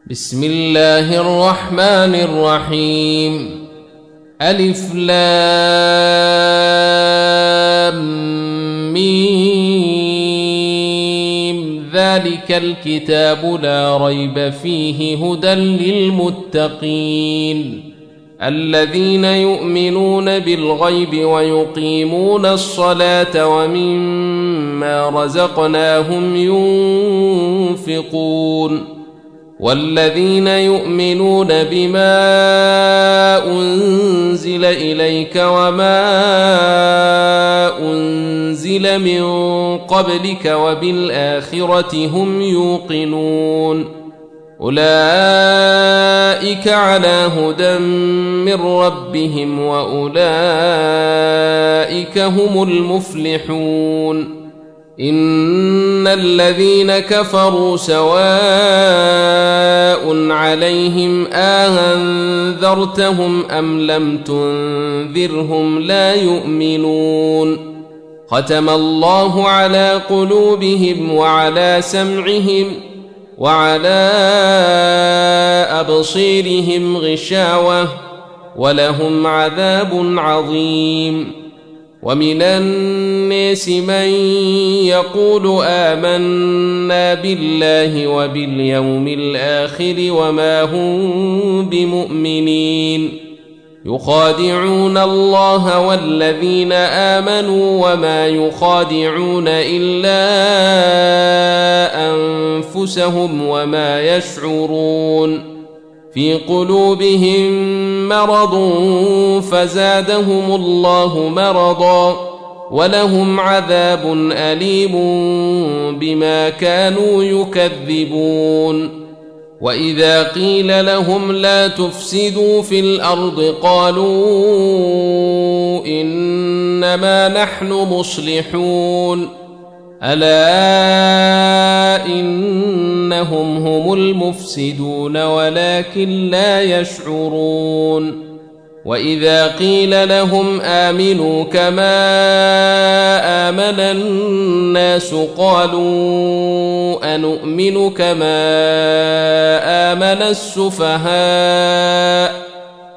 بسم الله الرحمن الرحيم. ألف لام ميم. ذلك الكتاب لا ريب فيه هدى للمتقين الذين يؤمنون بالغيب ويقيمون الصلاة ومما رزقناهم ينفقون والذين يؤمنون بما أنزل إليك وما أنزل من قبلك وبالآخرة هم يوقنون أولئك على هدى من ربهم وأولئك هم المفلحون. إن الذين كفروا سواء عليهم أنذرتهم أم لم تنذرهم لا يؤمنون. ختم الله على قلوبهم وعلى سمعهم وعلى أبصيرهم غشاوة ولهم عذاب عظيم. ومن الناس من يقول آمنا بالله وباليوم الآخر وما هم بمؤمنين يخادعون الله والذين آمنوا وما يخادعون إلا أنفسهم وما يشعرون. في قلوبهم مرض فزادهم الله مرضا ولهم عذاب أليم بما كانوا يكذبون. وإذا قيل لهم لا تفسدوا في الأرض قالوا إنما نحن مصلحون ألا إنهم هم المفسدون ولكن لا يشعرون. وإذا قيل لهم آمنوا كما آمن الناس قالوا أنؤمن كما آمن السفهاء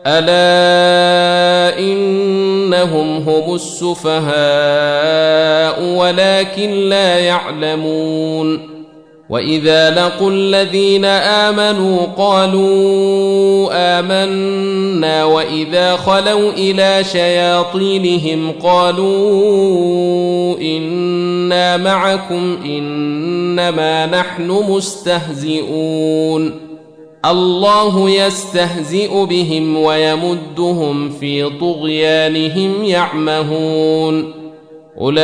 ألا إنهم هم السفهاء ولكن لا يعلمون. وإذا لقوا الذين آمنوا قالوا آمنا وإذا خلوا إلى شياطينهم قالوا إنا معكم إنما نحن مستهزئون. الله يستهزئ بهم ويمدهم في طغيانهم يعمهون. أولئك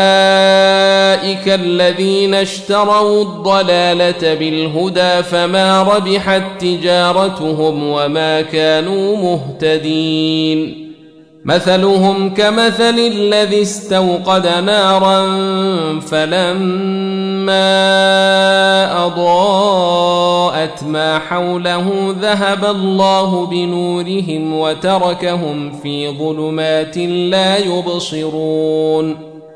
الذين اشتروا الضلالة بالهدى فما ربحت تجارتهم وما كانوا مهتدين. مثلهم كمثل الذي استوقد نارا فلما أضاءت ما حوله ذهب الله بنورهم وتركهم في ظلمات لا يبصرون.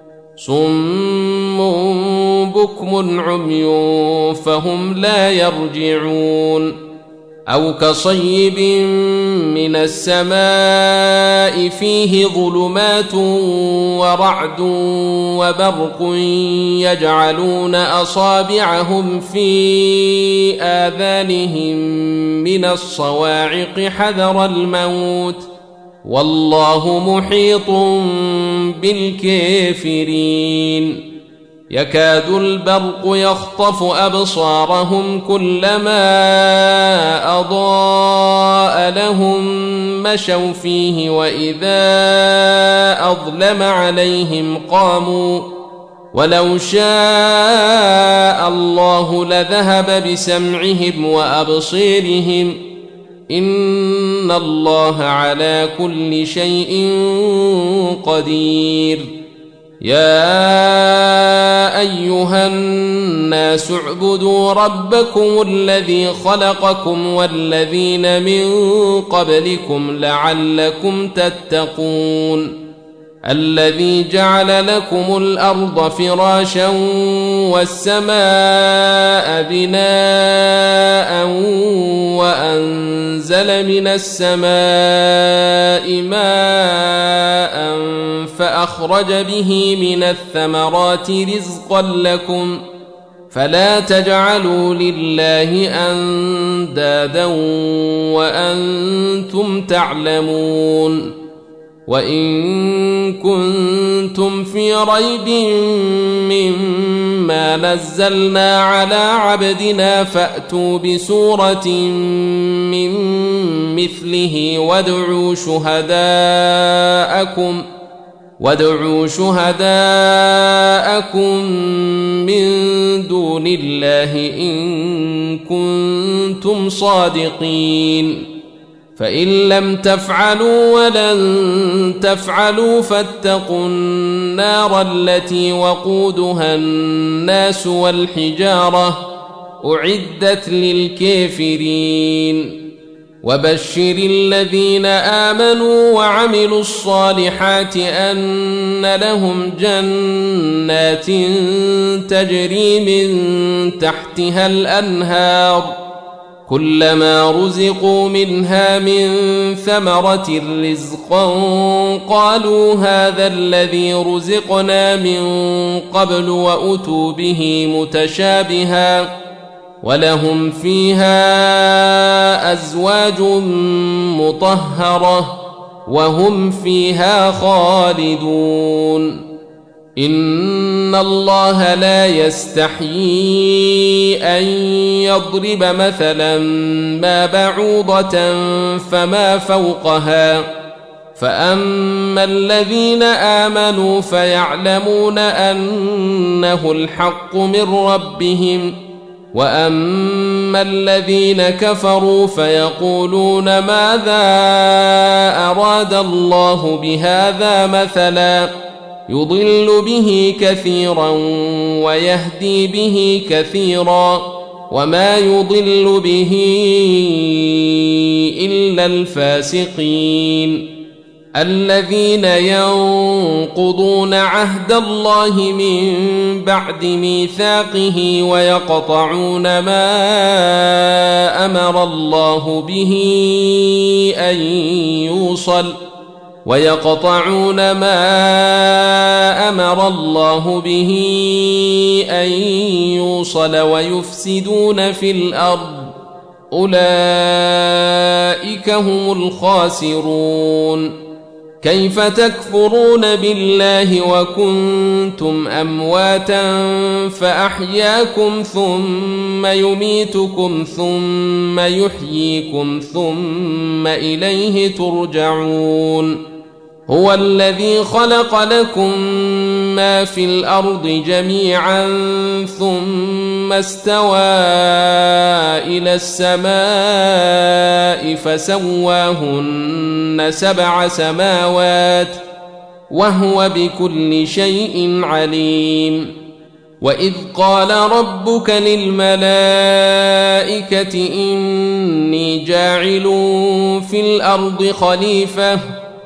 صم بكم عمي فهم لا يرجعون. أو كصيب من السماء فيه ظلمات ورعد وبرق يجعلون أصابعهم في آذانهم من الصواعق حذر الموت والله محيط بالكافرين. يكاد البرق يخطف أبصارهم كلما أضاء لهم مشوا فيه وإذا أظلم عليهم قاموا ولو شاء الله لذهب بسمعهم وأبصيرهم إن الله على كل شيء قدير. يا أيها الناس اعبدوا ربكم الذي خلقكم والذين من قبلكم لعلكم تتقون. الذي جعل لكم الأرض فراشا والسماء بناء أنزل من السماء ماء فأخرج به من الثمرات رزقا لكم فلا تجعلوا لله أندادا وأنتم تعلمون وإن كنتم في ريب مما نزلنا على عبدنا فأتوا بسورة من مثله وادعوا شهداءكم من دون الله إن كنتم صادقين فإن لم تفعلوا ولن تفعلوا فاتقوا النار التي وقودها الناس والحجارة أعدت للكافرين وبشر الذين آمنوا وعملوا الصالحات أن لهم جنات تجري من تحتها الأنهار كلما رزقوا منها من ثمرة رزقا قالوا هذا الذي رزقنا من قبل وأتوا به متشابها ولهم فيها أزواج مطهرة وهم فيها خالدون إن الله لا يستحيي أن يضرب مثلا ما بعوضة فما فوقها فأما الذين آمنوا فيعلمون أنه الحق من ربهم وأما الذين كفروا فيقولون ماذا أراد الله بهذا مثلا يضل به كثيرا ويهدي به كثيرا وما يضل به إلا الفاسقين الذين ينقضون عهد الله من بعد ميثاقه ويقطعون ما أمر الله به أن يوصل ويفسدون في الأرض أولئك هم الخاسرون كيف تكفرون بالله وكنتم أمواتا فأحياكم ثم يميتكم ثم يحييكم ثم إليه ترجعون هو الذي خلق لكم ما في الأرض جميعا ثم استوى إلى السماء فسواهن 7 سماوات وهو بكل شيء عليم وإذ قال ربك للملائكة إني جاعل في الأرض خليفة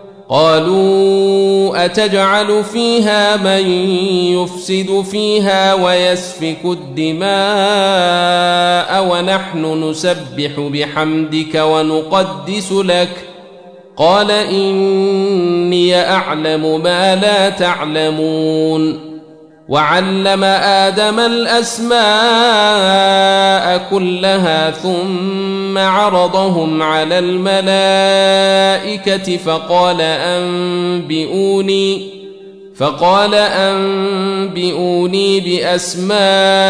قالوا أتجعل فيها من يفسد فيها ويسفك الدماء ونحن نسبح بحمدك ونقدس لك قال إني أعلم ما لا تعلمون وعلم آدم الأسماء كلها ثم عرضهم على الملائكة فقال أنبئوني بأسماء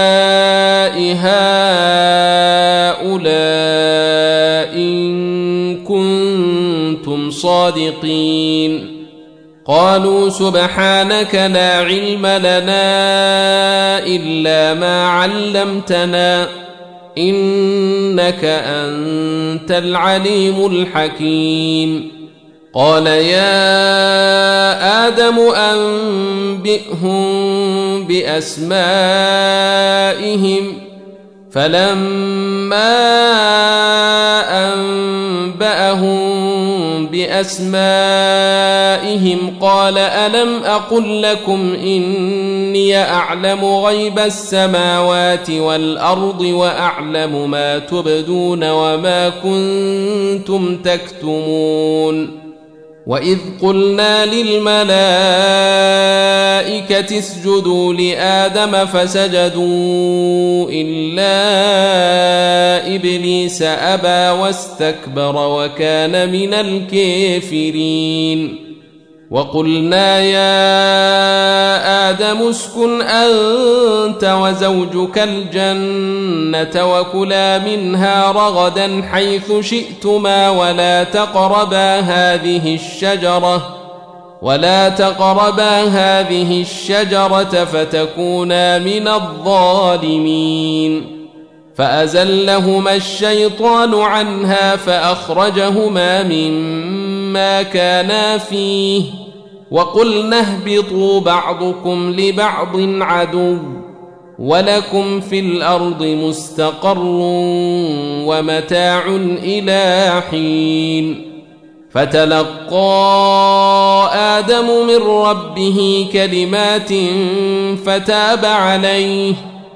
هؤلاء إن كنتم صادقين قالوا سبحانك لا علم لنا إلا ما علمتنا إنك أنت العليم الحكيم قال يا آدم أنبئهم بأسمائهم فلما أنبأهم بأسمائهم قال ألم أقل لكم إني أعلم غيب السماوات والأرض وأعلم ما تبدون وما كنتم تكتمون وإذ قلنا للملائكة اسجدوا لآدم فسجدوا إلا إبليس أبى واستكبر وكان من الكافرين وقلنا يا آدم اسكن أنت وزوجك الجنة وكلا منها رغدا حيث شئتما ولا تقربا هذه الشجرة فتكونا من الظالمين فأزلهما الشيطان عنها فأخرجهما مما كانا فيه وقلنا اهبطوا بعضكم لبعض عدو ولكم في الأرض مستقر ومتاع إلى حين فتلقى آدم من ربه كلمات فتاب عليه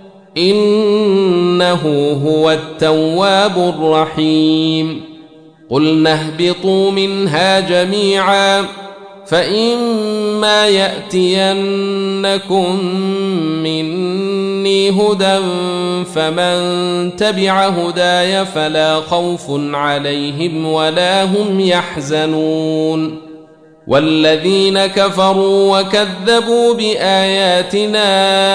إنه هو التواب الرحيم قلنا اهبطوا منها جميعا فإما يأتينكم مني هدى فمن تبع هداي فلا خوف عليهم ولا هم يحزنون والذين كفروا وكذبوا بآياتنا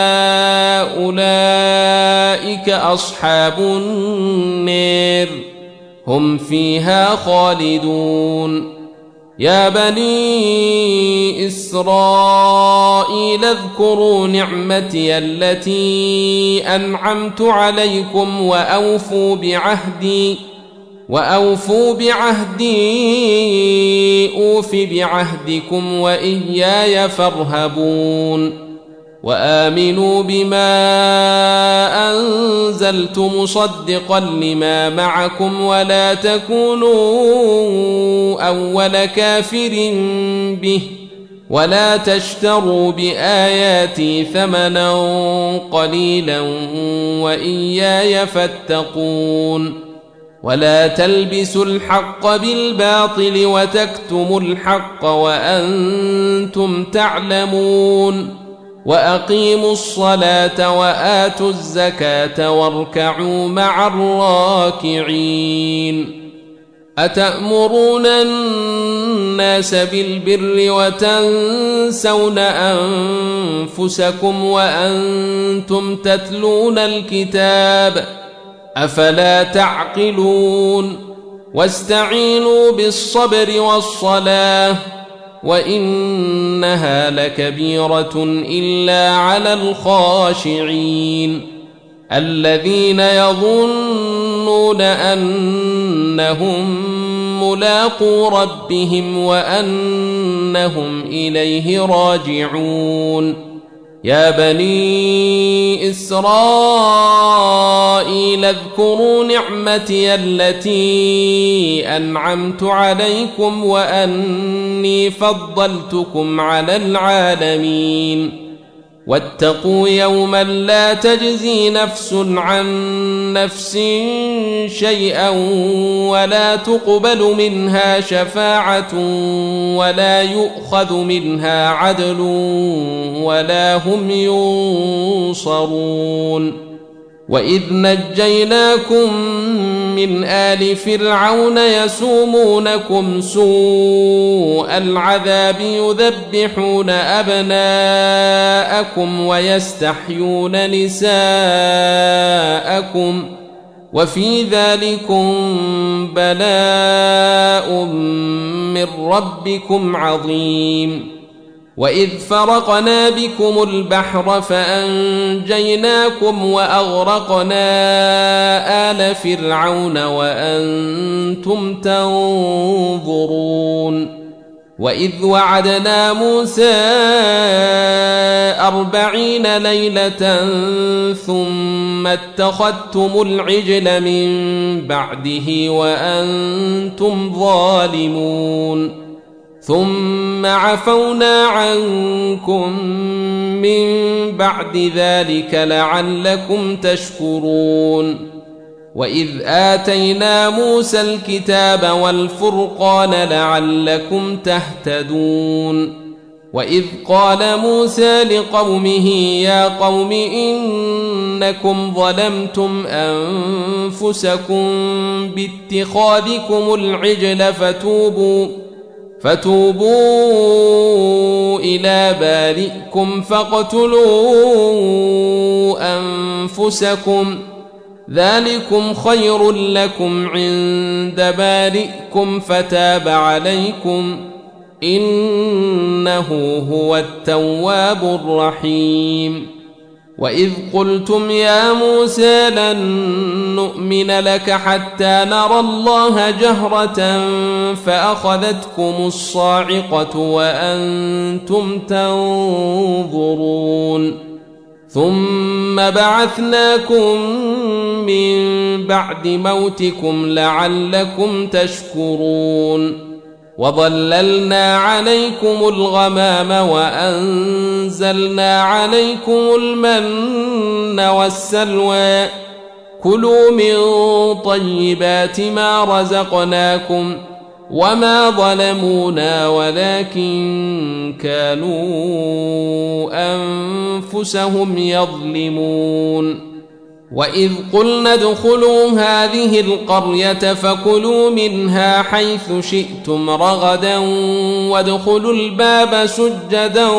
أولئك أصحاب النار هم فيها خالدون يا بني إسرائيل اذكروا نعمتي التي أنعمت عليكم وأوفوا بعهدي أوف بعهدكم وإياي فارهبون وآمنوا بما أنزلت مصدقا لما معكم ولا تكونوا أول كافر به ولا تشتروا بآياتي ثمنا قليلا وإياي فاتقون ولا تلبسوا الحق بالباطل وتكتموا الحق وأنتم تعلمون وأقيموا الصلاة وآتوا الزكاة واركعوا مع الراكعين أتأمرون الناس بالبر وتنسون أنفسكم وأنتم تتلون الكتاب أفلا تعقلون واستعينوا بالصبر والصلاة وإنها لكبيرة إلا على الخاشعين الذين يظنون أنهم ملاقو ربهم وأنهم إليه راجعون يا بني إسرائيل اذكروا نعمتي التي أنعمت عليكم وأني فضلتكم على العالمين واتقوا يوما لا تجزي نفس عن نفس شيئا ولا تقبل منها شفاعة ولا يؤخذ منها عدل ولا هم ينصرون وإذ نجيناكم من آل فرعون يسومونكم سوء العذاب يذبحون أبناءكم ويستحيون نساءكم وفي ذلكم بلاء من ربكم عظيم وإذ فرقنا بكم البحر فأنجيناكم وأغرقنا آل فرعون وأنتم تنظرون وإذ وعدنا موسى 40 ليلة ثم اتخذتم العجل من بعده وأنتم ظالمون ثم عفونا عنكم من بعد ذلك لعلكم تشكرون وإذ آتينا موسى الكتاب والفرقان لعلكم تهتدون وإذ قال موسى لقومه يا قوم إنكم ظلمتم أنفسكم باتخاذكم العجل فتوبوا إلى بارئكم فاقتلوا أنفسكم ذلكم خير لكم عند بارئكم فتاب عليكم إنه هو التواب الرحيم وإذ قلتم يا موسى لن نؤمن لك حتى نرى الله جهرة فأخذتكم الصاعقة وأنتم تنظرون ثم بعثناكم من بعد موتكم لعلكم تشكرون وظللنا عليكم الغمام وأنزلنا عليكم المن والسلوى كلوا من طيبات ما رزقناكم وما ظلمونا ولكن كانوا أنفسهم يظلمون وإذ قلنا ادخلوا هذه القرية فكلوا منها حيث شئتم رغدا وادخلوا الباب سجدا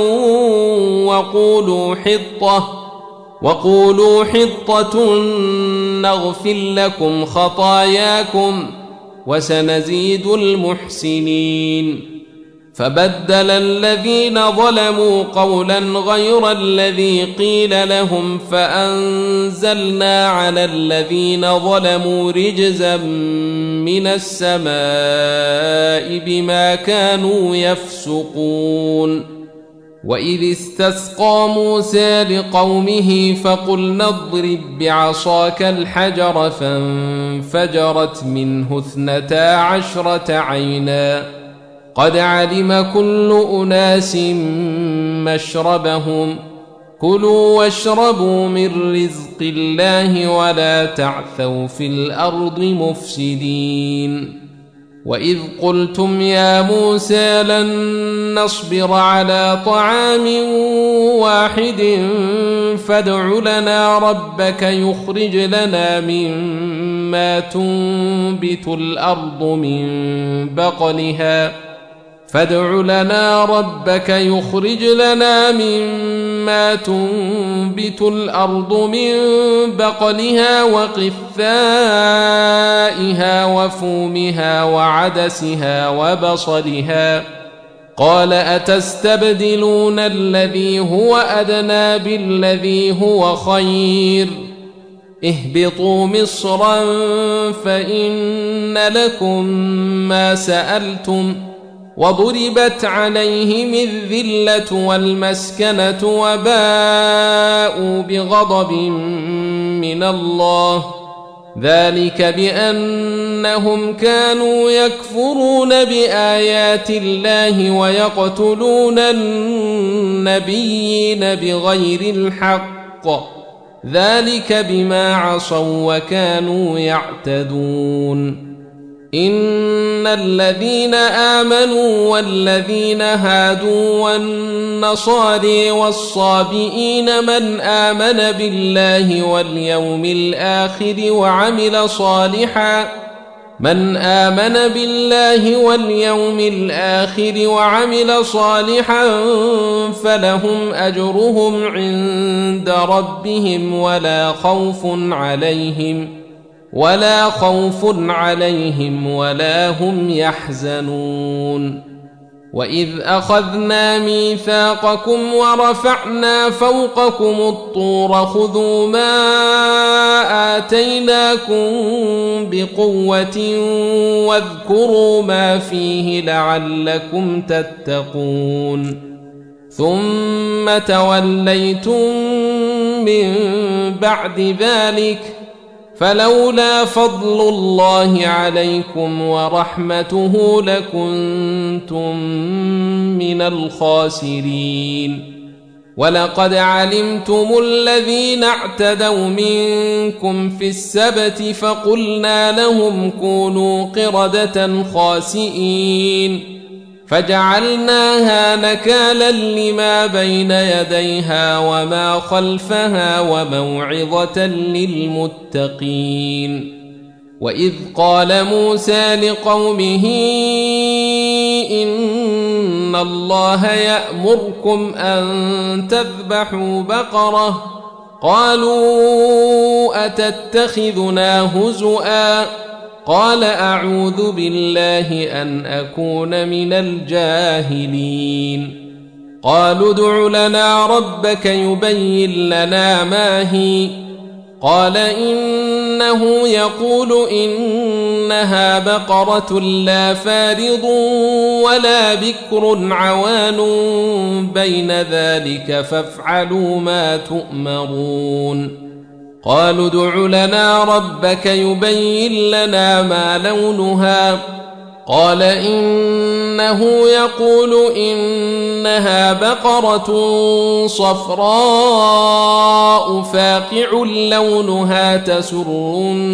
وقولوا حطة نغفر لكم خطاياكم وسنزيد المحسنين فبدل الذين ظلموا قولا غير الذي قيل لهم فأنزلنا على الذين ظلموا رجزا من السماء بما كانوا يفسقون وإذ استسقى موسى لقومه فقلنا اضرب بعصاك الحجر فانفجرت منه 12 عينا قد علم كل أناس مشربهم كلوا واشربوا من رزق الله ولا تعثوا في الأرض مفسدين وإذ قلتم يا موسى لن نصبر على طعام واحد فادع لنا ربك يخرج لنا مما تنبت الأرض من بقلها وقثائها وفومها وعدسها وبصلها قال أتستبدلون الذي هو أدنى بالذي هو خير اهبطوا مصرا فإن لكم ما سألتم وضربت عليهم الذلة والمسكنة وباءوا بغضب من الله ذلك بأنهم كانوا يكفرون بآيات الله ويقتلون النبيين بغير الحق ذلك بما عصوا وكانوا يعتدون إن الذين آمنوا والذين هادوا والنصارى والصابئين من آمن بالله واليوم الآخر وعمل صالحا فلهم أجرهم عند ربهم ولا خوف عليهم ولا هم يحزنون وإذ أخذنا ميثاقكم ورفعنا فوقكم الطور خذوا ما آتيناكم بقوة واذكروا ما فيه لعلكم تتقون ثم توليتم من بعد ذلك فلولا فضل الله عليكم ورحمته لكنتم من الخاسرين ولقد علمتم الذين اعتدوا منكم في السبت فقلنا لهم كونوا قردة خاسئين فجعلناها نكالا لما بين يديها وما خلفها وموعظة للمتقين وإذ قال موسى لقومه إن الله يأمركم أن تذبحوا بقرة قالوا أتتخذنا هزؤا قال أعوذ بالله أن أكون من الجاهلين قالوا ادع لنا ربك يبين لنا ما هي قال إنه يقول إنها بقرة لا فارض ولا بكر عوان بين ذلك فافعلوا ما تؤمرون قالوا ادع لنا ربك يبين لنا ما لونها قال إنه يقول إنها بقرة صفراء فاقع لونها تسر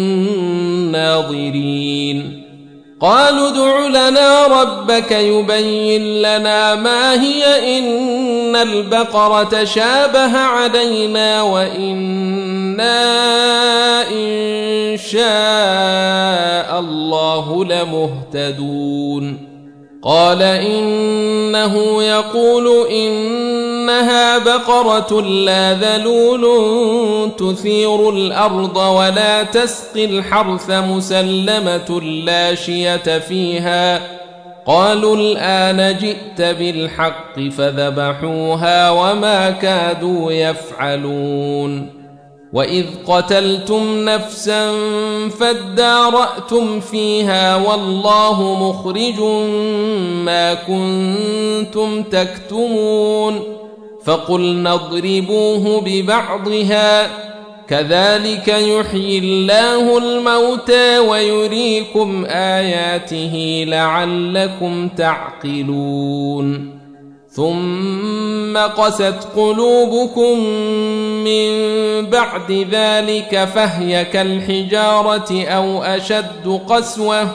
الناظرين قالوا ادع لنا ربك يبين لنا ما هي إن البقرة شابه علينا وإنا إن شاء الله لمهتدون قال إنه يقول إنها بقرة لا ذلول تثير الأرض ولا تسقي الحرث مسلمة لا شية فيها قالوا الآن جئت بالحق فذبحوها وما كادوا يفعلون وإذ قتلتم نفسا فادارأتم فيها والله مخرج ما كنتم تكتمون فقلنا اضربوه ببعضها كذلك يحيي الله الموتى ويريكم آياته لعلكم تعقلون ثم قست قلوبكم من بعد ذلك فهي كالحجارة أو أشد قسوة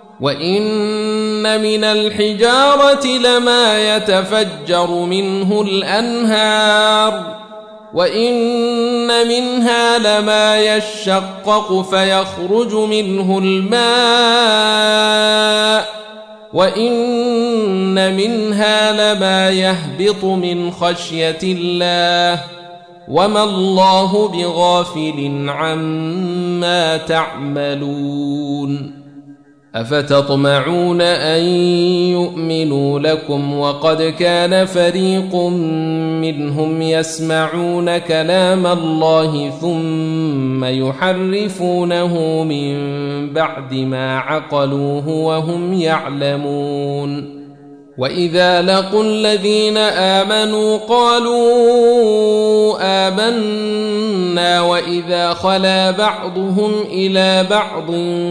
وإن من الحجارة لما يتفجر منه الأنهار وإن منها لما يشقق فيخرج منه الماء وإن منها لما يهبط من خشية الله وما الله بغافل عما تعملون أفتطمعون أن يؤمنوا لكم وقد كان فريق منهم يسمعون كلام الله ثم يحرفونه من بعد ما عقلوه وهم يعلمون وإذا لقوا الذين آمنوا قالوا آمنا وإذا خلا بعضهم إلى بعض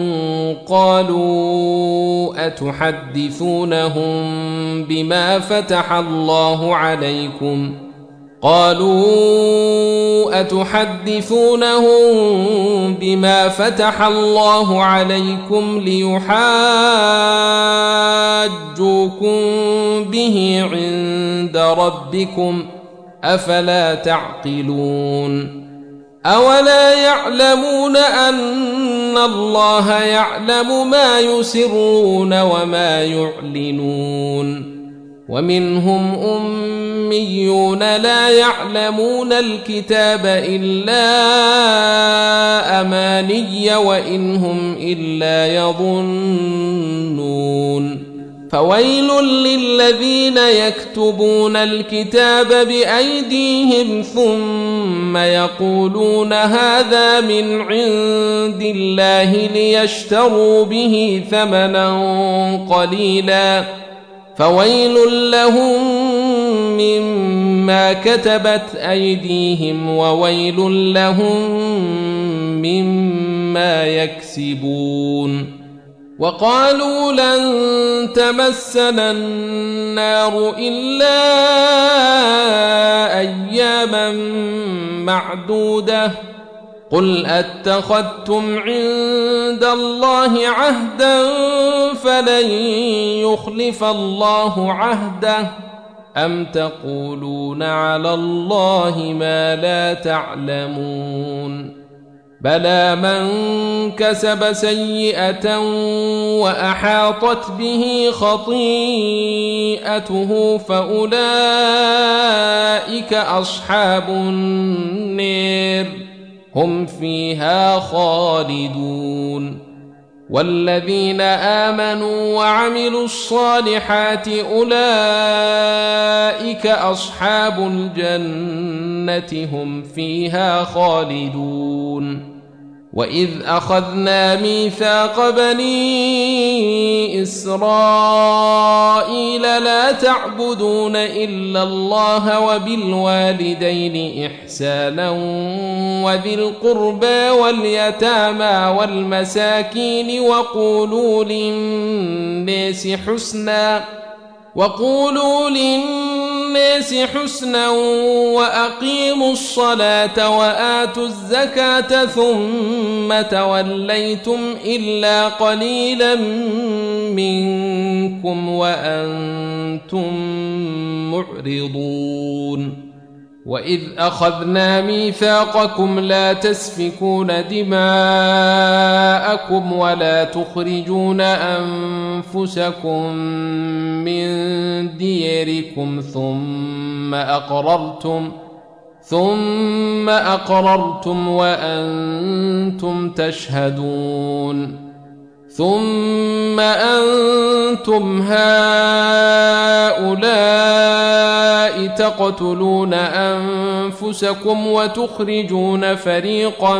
قالوا أتحدثونهم بما فتح الله عليكم ليحاجوكم به عند ربكم أفلا تعقلون أولا يعلمون أن الله يعلم ما يسرون وما يعلنون ومنهم أميون لا يعلمون الكتاب إلا أماني وإن هم إلا يظنون فويل للذين يكتبون الكتاب بأيديهم ثم يقولون هذا من عند الله ليشتروا به ثمنا قليلا فويل لهم مما كتبت أيديهم وويل لهم مما يكسبون وقالوا لن تمسنا النار إلا أياما معدودة قل أتخذتم عند الله عهدا فلن يخلف الله عهده أم تقولون على الله ما لا تعلمون بلى من كسب سيئة وأحاطت به خطيئته فأولئك أصحاب النار هم فيها خالدون والذين آمنوا وعملوا الصالحات أولئك أصحاب الجنة هم فيها خالدون وإذ أخذنا ميثاق بني إسرائيل لا تعبدون إلا الله وبالوالدين إحسانا وذي القربى واليتامى والمساكين وقولوا للناس حسنا وأقيموا الصلاة وآتوا الزكاة ثم توليتم إلا قليلا منكم وأنتم معرضون وإذ أخذنا ميثاقكم لا تسفكون دماءكم ولا تخرجون أنفسكم من دياركم ثم أقررتم وأنتم تشهدون ثم أنتم هؤلاء تقتلون أنفسكم وتخرجون فريقا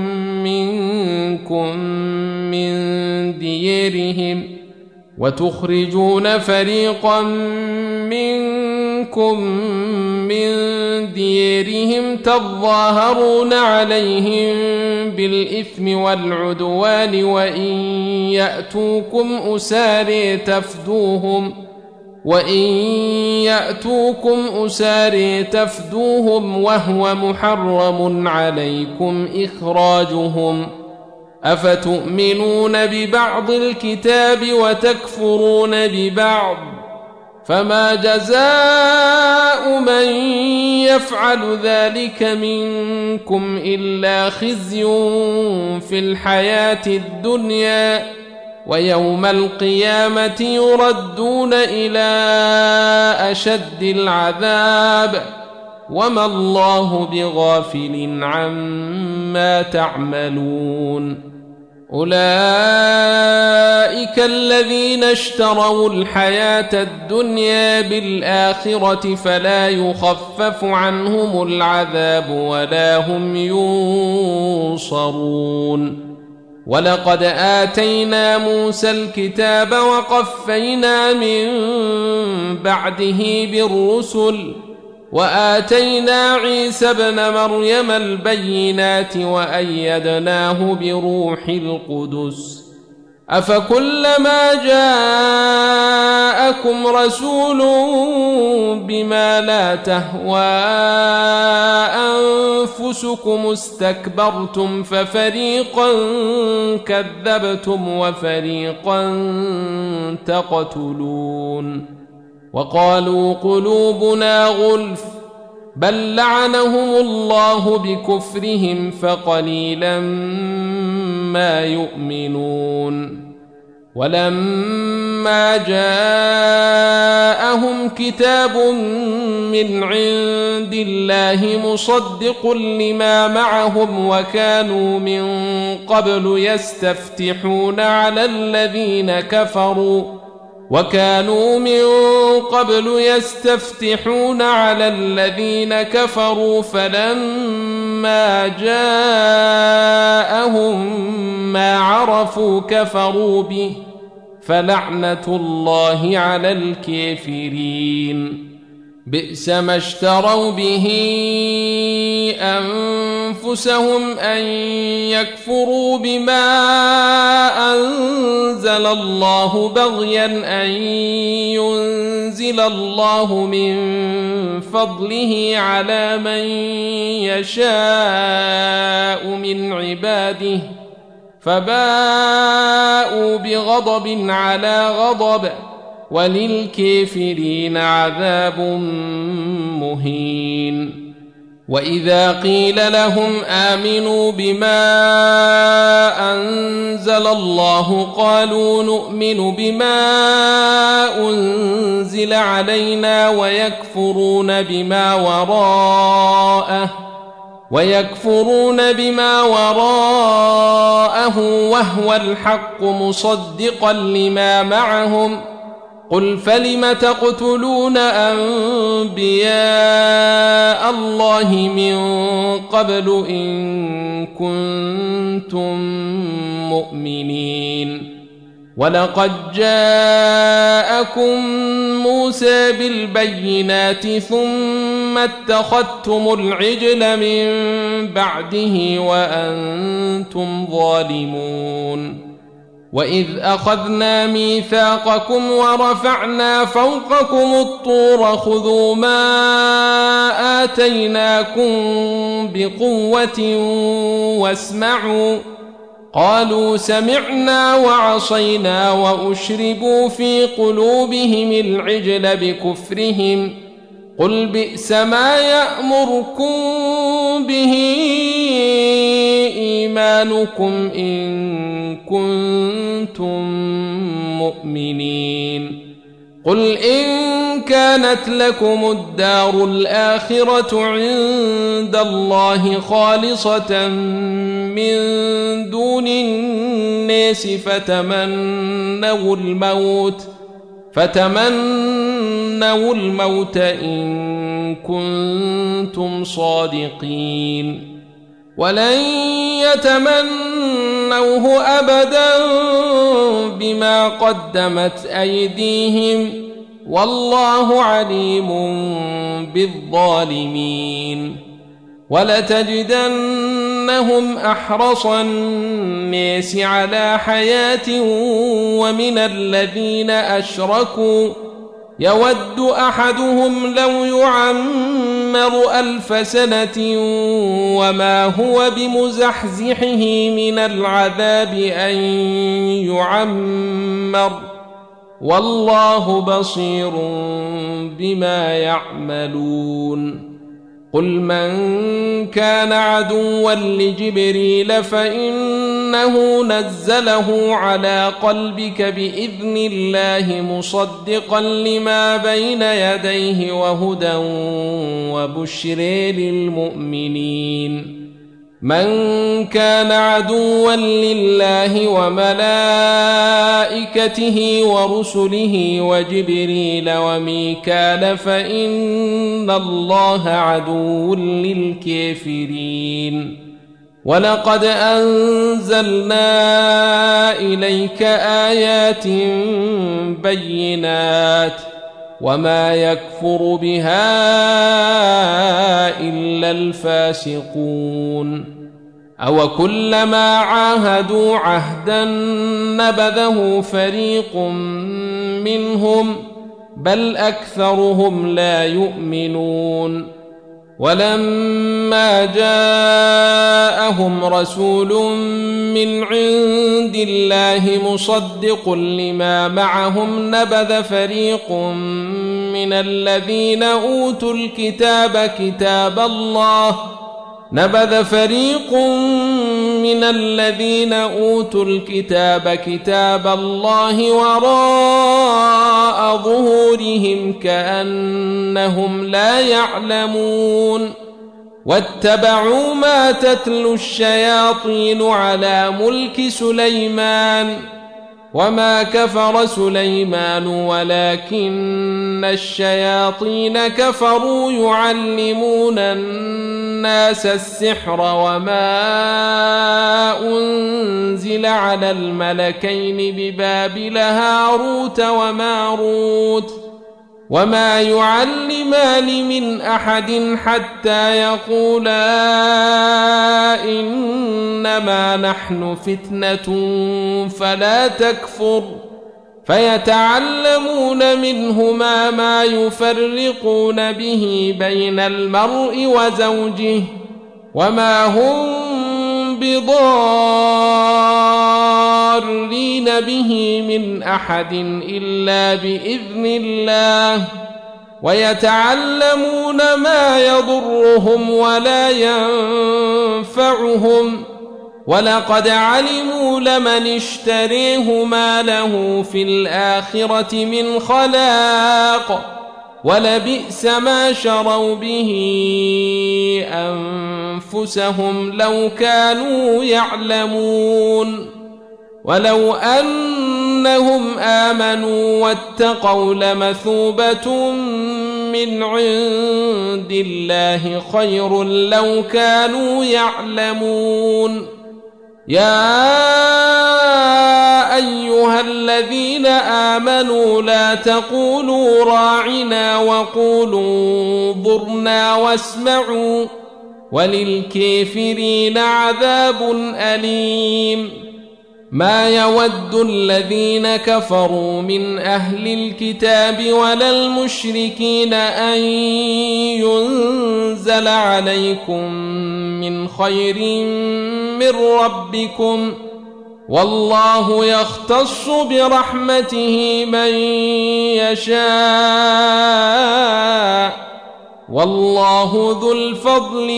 منكم من ديارهم تظاهرون عليهم بالإثم والعدوان وإن يأتوكم أساري تفدوهم وهو محرم عليكم إخراجهم أفتؤمنون ببعض الكتاب وتكفرون ببعض فما جزاء من يفعل ذلك منكم إلا خزي في الحياة الدنيا ويوم القيامة يردون إلى أشد العذاب وما الله بغافل عما تعملون أولئك الذين اشتروا الحياة الدنيا بالآخرة فلا يخفف عنهم العذاب ولا هم ينصرون ولقد آتينا موسى الكتاب وقفينا من بعده بالرسل وآتينا عيسى ابن مريم البينات وأيدناه بروح القدس أفكلما جاءكم رسول بما لا تهوى أنفسكم استكبرتم ففريقا كذبتم وفريقا تقتلون وقالوا قلوبنا غلف بل لعنهم الله بكفرهم فقليلا ما يؤمنون ولما جاءهم كتاب من عند الله مصدق لما معهم وكانوا من قبل يستفتحون على الذين كفروا وكانوا من قبل يستفتحون على الذين كفروا فلما جاءهم ما عرفوا كفروا به فلعنة الله على الكافرين بئس ما اشتروا به أنفسهم أن يكفروا بما أنزل الله بغيا أن ينزل الله من فضله على من يشاء من عباده فباءوا بغضب على غضب وللكافرين عذاب مهين وإذا قيل لهم آمنوا بما أنزل الله قالوا نؤمن بما أنزل علينا ويكفرون بما وراءه وهو الحق مصدقا لما معهم قل فلم تقتلون أنبياء الله من قبل إن كنتم مؤمنين ولقد جاءكم موسى بالبينات ثم اتخذتم العجل من بعده وأنتم ظالمون وإذ أخذنا ميثاقكم ورفعنا فوقكم الطور خذوا ما آتيناكم بقوة واسمعوا قالوا سمعنا وعصينا وأشربوا في قلوبهم العجل بكفرهم قل بئس ما يأمركم به إيمانكم إن كنتم مؤمنين قل إن كانت لكم الدار الآخرة عند الله خالصة من دون الناس فتمنوا الموت إن كنتم صادقين ولن يتمنوه أبدا بما قدمت أيديهم والله عليم بالظالمين ولتجدنهم أحرص الناس على حياة ومن الذين أشركوا يود أحدهم لو يعمر 1000 سنة وما هو بمزحزحه من العذاب أن يعمر والله بصير بما يعملون قل من كان عدوا لجبريل فإنه نزله على قلبك بإذن الله مصدقا لما بين يديه وهدى وبشر للمؤمنين من كان عدوا لله وملائكته ورسله وجبريل وميكال فإن الله عدو للكافرين ولقد أنزلنا إليك آيات بينات وما يكفر بها إلا الفاسقون أو كلما عاهدوا عهدا نبذه فريق منهم بل أكثرهم لا يؤمنون ولما جاءهم رسول من عند الله مصدق لما معهم نبذ فريق من الذين أوتوا الكتاب كتاب الله وراء ظهورهم كأنهم لا يعلمون واتبعوا ما تتلو الشياطين على ملك سليمان وما كفر سليمان ولكن الشياطين كفروا يعلمون الناس السحر وما أنزل على الملكين ببابل هاروت وماروت وما يعلمان من أحد حتى يقولا إنما نحن فتنة فلا تكفر فيتعلمون منهما ما يفرقون به بين المرء وزوجه وما هم بضارين به من أحد إلا بإذن الله ويتعلمون ما يضرهم ولا ينفعهم ولقد علموا لمن اشتريه ما له في الآخرة من خلاق ولبئس ما شروا به أنفسهم لو كانوا يعلمون ولو أنهم آمنوا واتقوا لمثوبة من عند الله خير لو كانوا يعلمون يا أيها الذين آمنوا لا تقولوا راعنا وقولوا انظرنا واسمعوا وللكافرين عذاب أليم ما يود الذين كفروا من أهل الكتاب ولا المشركين أن ينزل عليكم من خير من ربكم والله يختص برحمته من يشاء والله ذو الفضل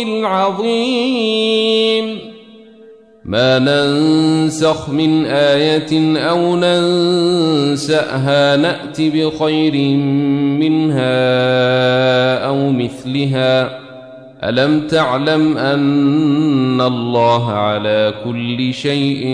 العظيم ما ننسخ من آية أو ننسأها نأت بخير منها أو مثلها ألم تعلم أن الله على كل شيء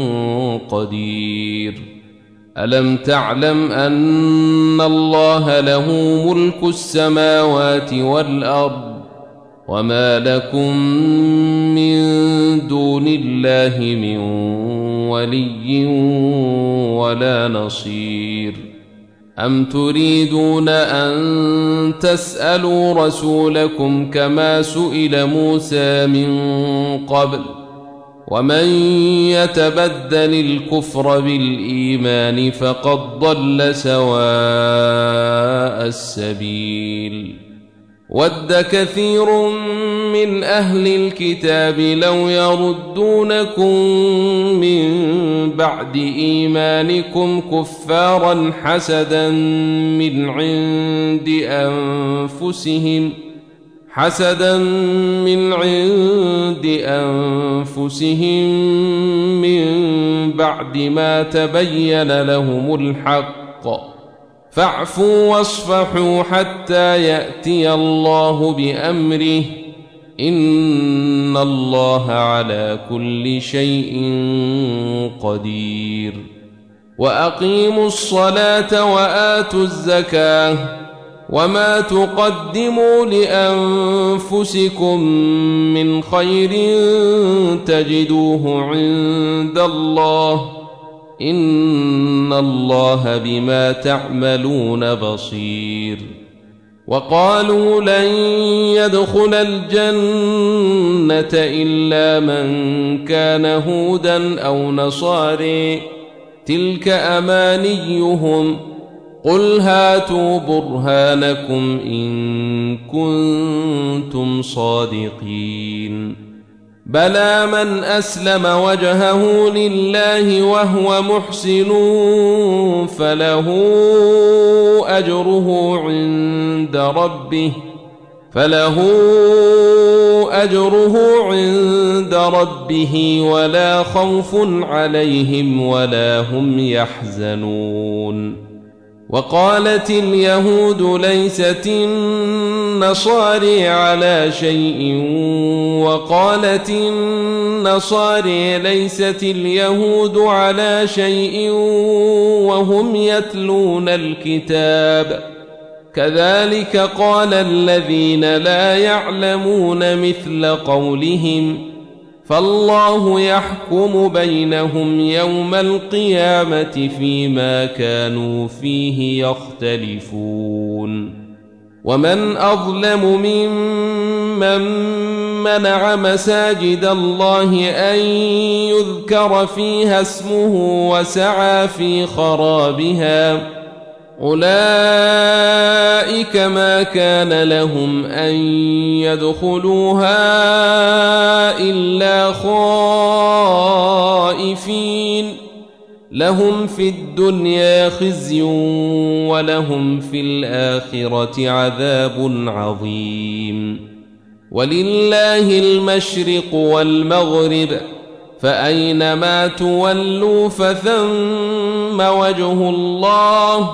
قدير ألم تعلم أن الله له ملك السماوات والأرض وما لكم من دون الله من ولي ولا نصير أم تريدون أن تسألوا رسولكم كما سئل موسى من قبل ومن يتبدل الكفر بالإيمان فقد ضل سواء السبيل ود كثير من أهل الكتاب لو يردونكم من بعد إيمانكم كفارا حسدا من عند أنفسهم من بعد ما تبين لهم الحق فاعفوا واصفحوا حتى يأتي الله بأمره إن الله على كل شيء قدير وأقيموا الصلاة وآتوا الزكاة وما تقدموا لأنفسكم من خير تجدوه عند الله إن الله بما تعملون بصير وقالوا لن يدخل الجنة إلا من كان هودا أو نصاري تلك أمانيهم قل هاتوا برهانكم إن كنتم صادقين بلى من أسلم وجهه لله وهو محسن فله أجره عند ربه ولا خوف عليهم ولا هم يحزنون وقالت اليهود ليست النصارى على شيء وقالت النصارى ليست اليهود على شيء وهم يتلون الكتاب كذلك قال الذين لا يعلمون مثل قولهم فالله يحكم بينهم يوم القيامة فيما كانوا فيه يختلفون ومن أظلم ممن منع مساجد الله أن يذكر فيها اسمه وسعى في خرابها أولئك ما كان لهم أن يدخلوها إلا خائفين لهم في الدنيا خزي ولهم في الآخرة عذاب عظيم ولله المشرق والمغرب فأينما تولوا فثم وجه الله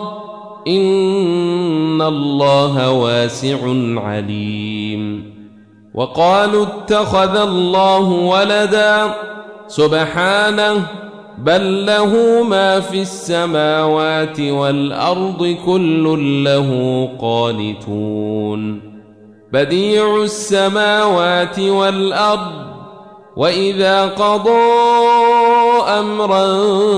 إن الله واسع عليم وقالوا اتخذ الله ولدا سبحانه بل له ما في السماوات والأرض كل له قانتون بديع السماوات والأرض وإذا قضى أمرا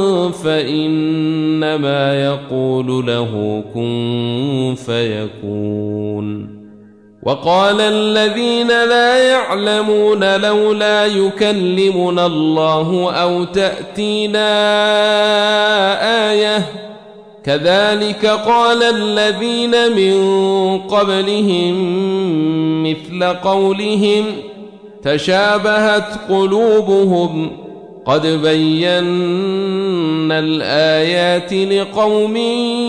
فإنما يقول له كن فيكون وقال الذين لا يعلمون لولا يكلمنا الله أو تأتينا آية كذلك قال الذين من قبلهم مثل قولهم تشابهت قلوبهم قد بينا الآيات لقوم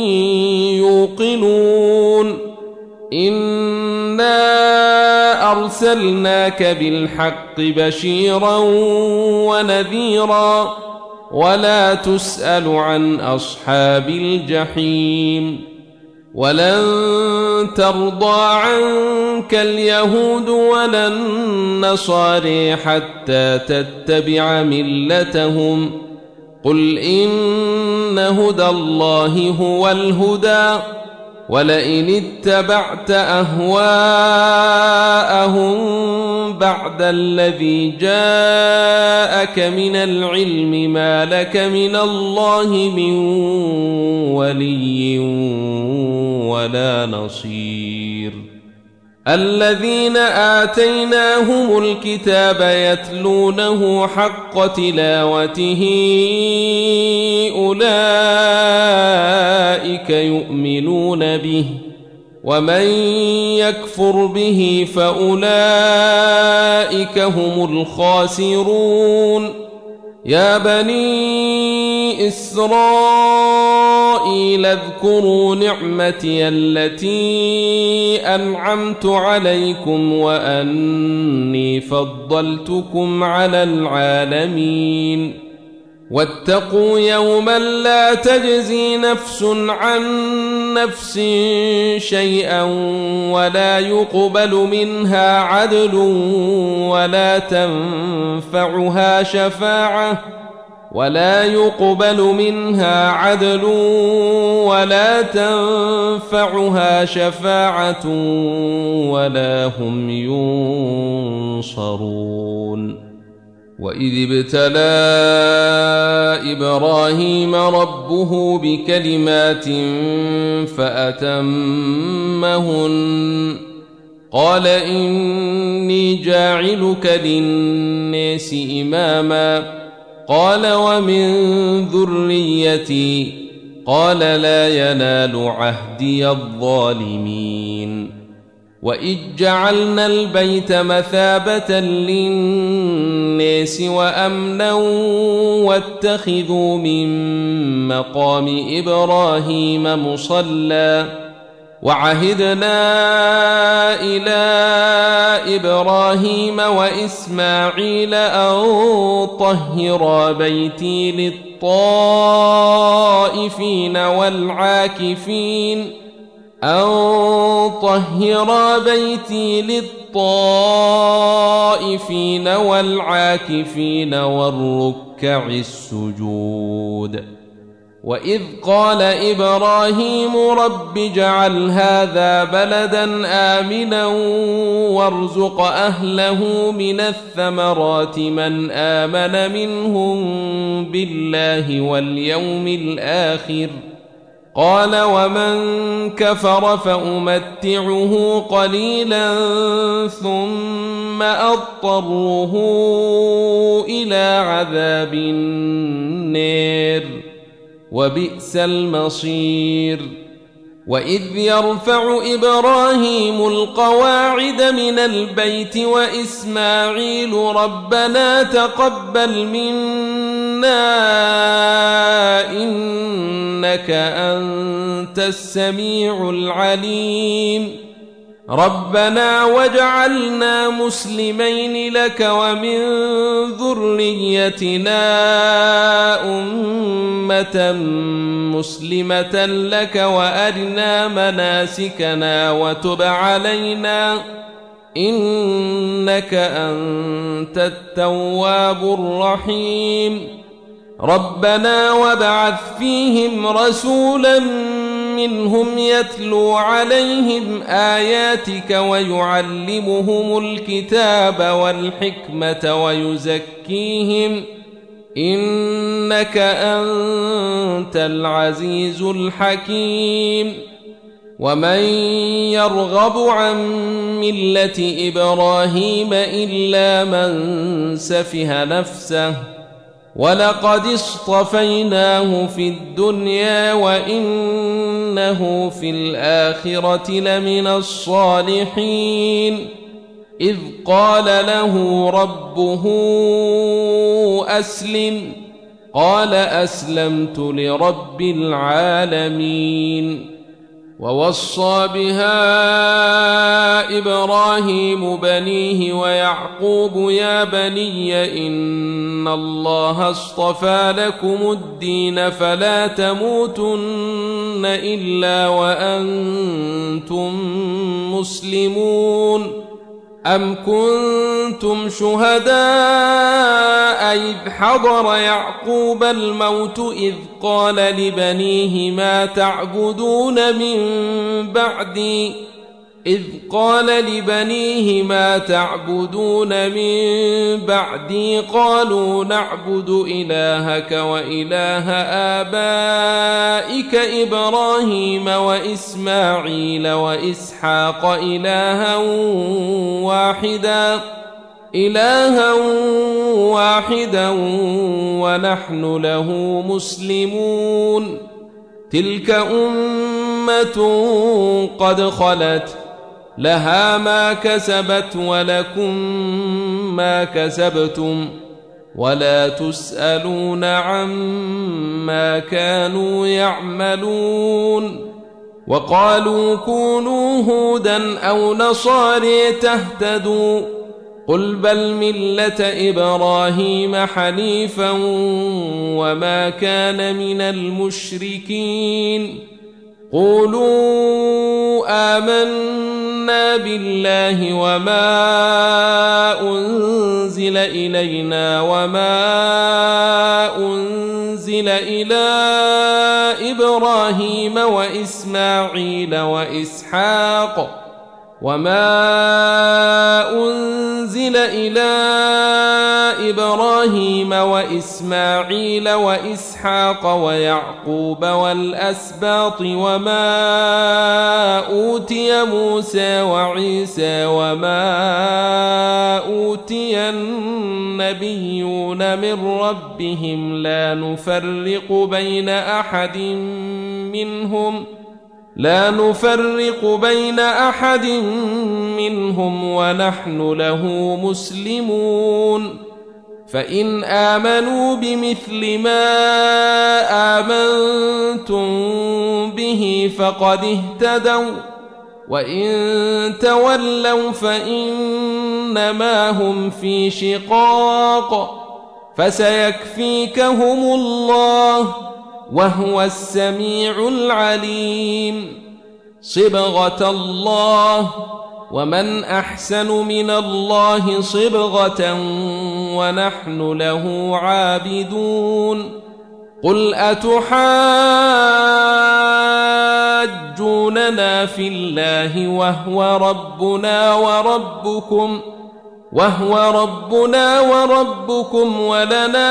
يوقنون إنا أرسلناك بالحق بشيرا ونذيرا ولا تسأل عن أصحاب الجحيم ولن ترضى عنك اليهود ولا النصارى حتى تتبع ملتهم قل إن هدى الله هو الهدى ولئن اتبعت أهواءهم بعد الذي جاءك من العلم ما لك من الله من ولي ولا نصير الذين آتيناهم الكتاب يتلونه حق تلاوته أولئك يؤمنون به ومن يكفر به فأولئك هم الخاسرون يا بني إسرائيل اذكروا نعمتي التي أنعمت عليكم وأني فضلتكم على العالمين واتقوا يوما لا تجزي نفس عن نفس شيئا ولا يقبل منها عدل ولا تنفعها شفاعة ولا هم ينصرون وإذ ابتلى إبراهيم ربه بكلمات فأتمهن قال إني جاعلك للناس إماما قال ومن ذريتي قال لا ينال عهدي الظالمين وإذ جعلنا البيت مثابة للناس وأمنا واتخذوا من مقام إبراهيم مصلى وعهدنا إلى إبراهيم وإسماعيل أن طهرا بيتي للطائفين والعاكفين أن طهر بيتي للطائفين والعاكفين والركع السجود. وإذ قال إبراهيم رب اجعل هذا بلدا آمنا وارزق أهله من الثمرات من آمن منهم بالله واليوم الآخر قال ومن كفر فأمتعه قليلا ثم أضطره إلى عذاب النار وبئس المصير. وإذ يرفع إبراهيم القواعد من البيت وإسماعيل ربنا تقبل منا إنك أنت السميع العليم ربنا واجعلنا مسلمين لك ومن ذريتنا أمة مسلمة لك وأرنا مناسكنا وتب علينا إنك أنت التواب الرحيم ربنا وابعث فيهم رسولا منهم يتلو عليهم آياتك ويعلمهم الكتاب والحكمة ويزكيهم إنك أنت العزيز الحكيم. ومن يرغب عن ملة إبراهيم إلا من سفه نفسه ولقد اصطفيناه في الدنيا وإنه في الآخرة لمن الصالحين إذ قال له ربه أسلم قال أسلمت لرب العالمين. ووصى بها إبراهيم بنيه ويعقوب يا بني إن الله اصطفى لكم الدين فلا تموتن إلا وأنتم مسلمون. أم كنتم شهداء إذ حضر يعقوب الموت إذ قال لبنيه ما تعبدون من بعدي قالوا نعبد إلهك وإله آبائك إبراهيم وإسماعيل وإسحاق إلها واحدا ونحن له مسلمون. تلك أمة قد خلت لها ما كسبت ولكم ما كسبتم ولا تسألون عما كانوا يعملون. وقالوا كونوا هودا أو نصارى تهتدوا قل بل ملة إبراهيم حنيفا وما كان من المشركين. قولوا آمنا بالله وما أنزل إلينا وما أنزل إلى إبراهيم وإسماعيل وإسحاق ويعقوب والأسباط وما أوتي موسى وعيسى وما أوتي النبيون من ربهم لا نفرق بين أحد منهم ونحن له مسلمون. فإن آمنوا بمثل ما آمنتم به فقد اهتدوا وإن تولوا فإنما هم في شقاق فسيكفيكهم الله وهو السميع العليم. صبغة الله ومن أحسن من الله صبغة ونحن له عابدون. قل أتحاجوننا في الله وهو ربنا وربكم ولنا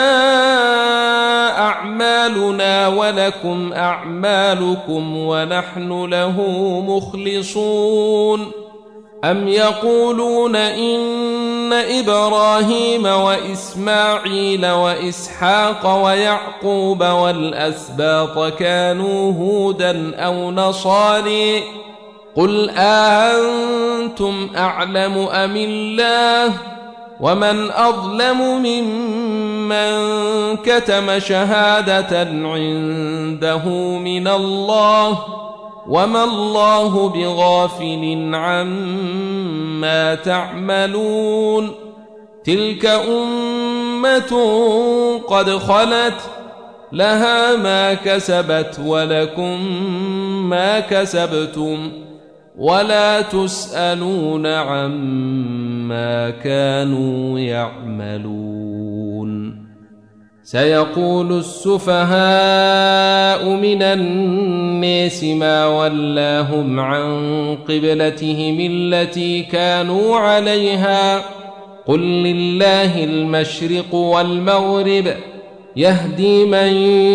أعمالنا ولكم أعمالكم ونحن له مخلصون. أم يقولون إن إبراهيم وإسماعيل وإسحاق ويعقوب والأسباط كانوا هودا أو نصاري؟ قل أأنتم أعلم أم الله؟ ومن أظلم ممن كتم شهادة عنده من الله وما الله بغافل عما تعملون. تلك أمة قد خلت لها ما كسبت ولكم ما كسبتم ولا تسألون عما كانوا يعملون. سيقول السفهاء من الناس ما ولاهم عن قبلتهم التي كانوا عليها قل لله المشرق والمغرب يهدي من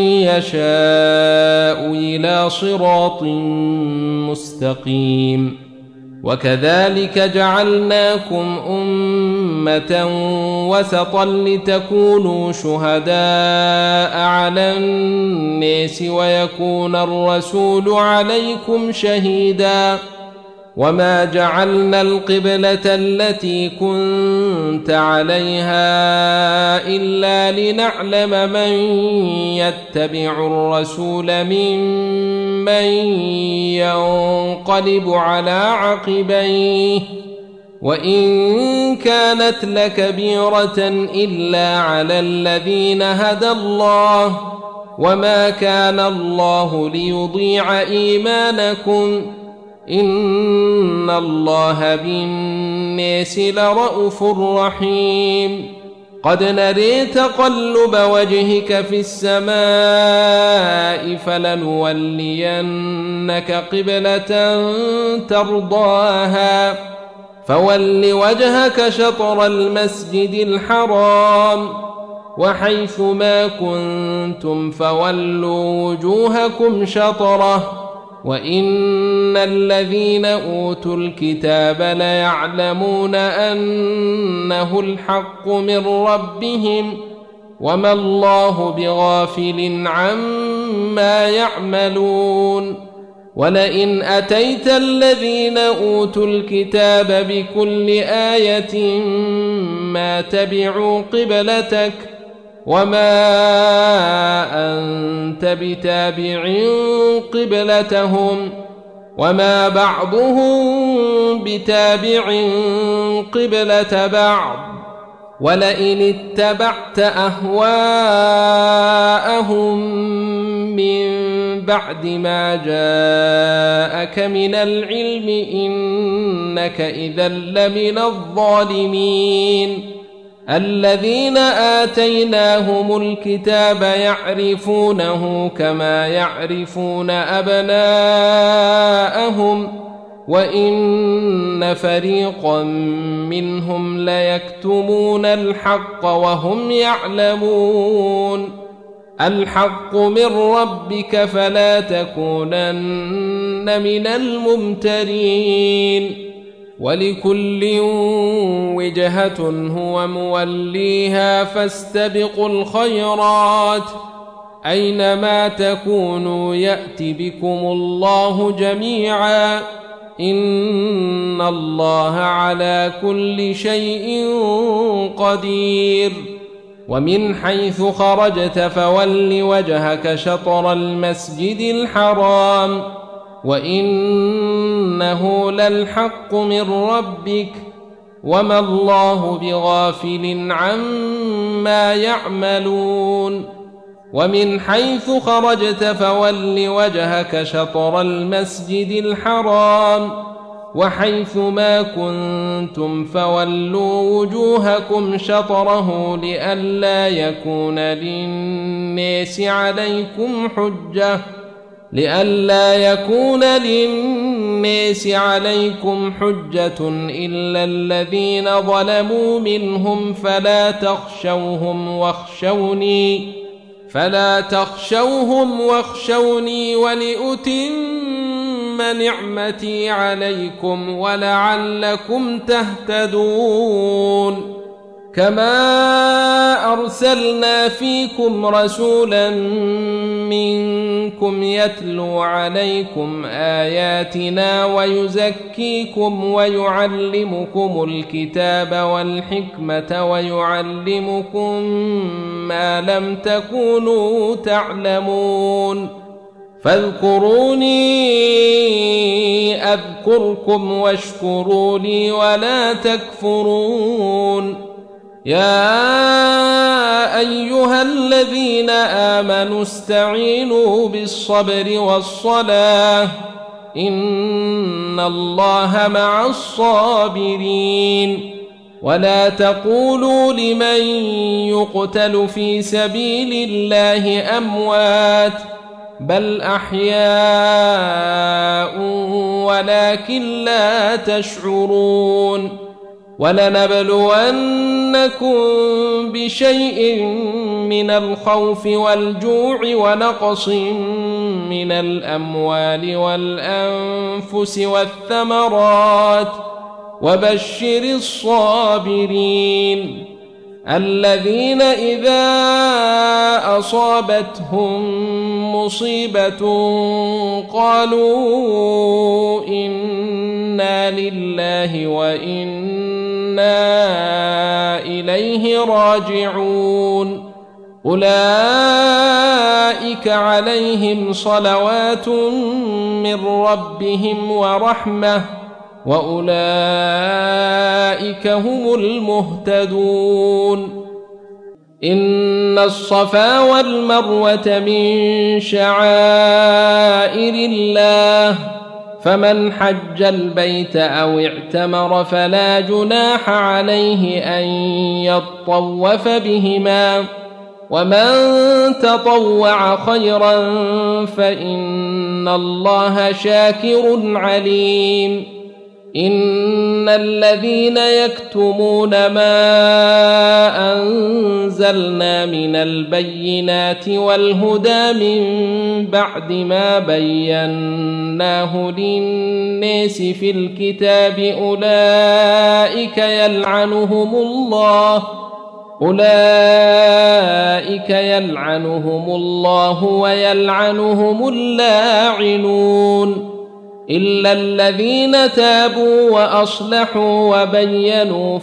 يشاء إلى صراط مستقيم. وكذلك جعلناكم أمة وسطا لتكونوا شهداء على الناس ويكون الرسول عليكم شهيدا. وما جعلنا القبلة التي كنت عليها إلا لنعلم من يتبع الرسول ممن ينقلب على عقبيه وإن كانت لكبيرة إلا على الذين هدى الله وما كان الله ليضيع إيمانكم إن الله بالناس لرءوف رحيم. قد نري تقلب وجهك في السماء فلنولينك قبلة ترضاها فول وجهك شطر المسجد الحرام وحيث ما كنتم فولوا وجوهكم شطره وإن الذين أوتوا الكتاب ليعلمون أنه الحق من ربهم وما الله بغافل عما يعملون. ولئن أتيت الذين أوتوا الكتاب بكل آية ما تبعوا قبلتك وما أنت بتابع قبلتهم وما بعضهم بتابع قبلة بعض ولئن اتبعت أهواءهم من بعد ما جاءك من العلم إنك إذا لمن الظالمين. الذين آتيناهم الكتاب يعرفونه كما يعرفون أبناءهم وإن فريقا منهم ليكتمون الحق وهم يعلمون. الحق من ربك فلا تكونن من الممترين. ولكل وجهة هو موليها فاستبقوا الخيرات أينما تكونوا يأت بكم الله جميعا إن الله على كل شيء قدير. ومن حيث خرجت فول وجهك شطر المسجد وما الله بغافل عما يعملون ومن حيث خرجت فول وجهك شطر المسجد الحرام وحيث ما كنتم فولوا وجوهكم شطره لئلا يكون للناس عليكم حجة إلا الذين ظلموا منهم فلا تخشوهم واخشوني ولأتم نعمتي عليكم ولعلكم تهتدون كما أرسلنا فيكم رسولا منكم يتلو عليكم آياتنا ويزكيكم ويعلمكم الكتاب والحكمة ويعلمكم ما لم تكونوا تعلمون فاذكروني أذكركم واشكروا لي ولا تكفرون يا أيها الذين آمنوا استعينوا بالصبر والصلاة إن الله مع الصابرين ولا تقولوا لمن يقتل في سبيل الله أموات بل أحياء ولكن لا تشعرون ولنبلونكم بشيء من الخوف والجوع ونقص من الأموال والأنفس والثمرات وبشر الصابرين الذين إذا أصابتهم مصيبة قالوا إنا لله وإنا إليه راجعون أولئك عليهم صلوات من ربهم ورحمة وأولئك هم المهتدون إن الصفا والمروة من شعائر الله فمن حج البيت أو اعتمر فلا جناح عليه أن يطوف بهما ومن تطوع خيرا فإن الله شاكر عليم إن الذين يكتمون ما أنزلنا من البينات والهدى من بعد ما بيناه للناس في الكتاب أولئك يلعنهم الله ويلعنهم اللاعنون إلا الذين تابوا وأصلحوا وبينوا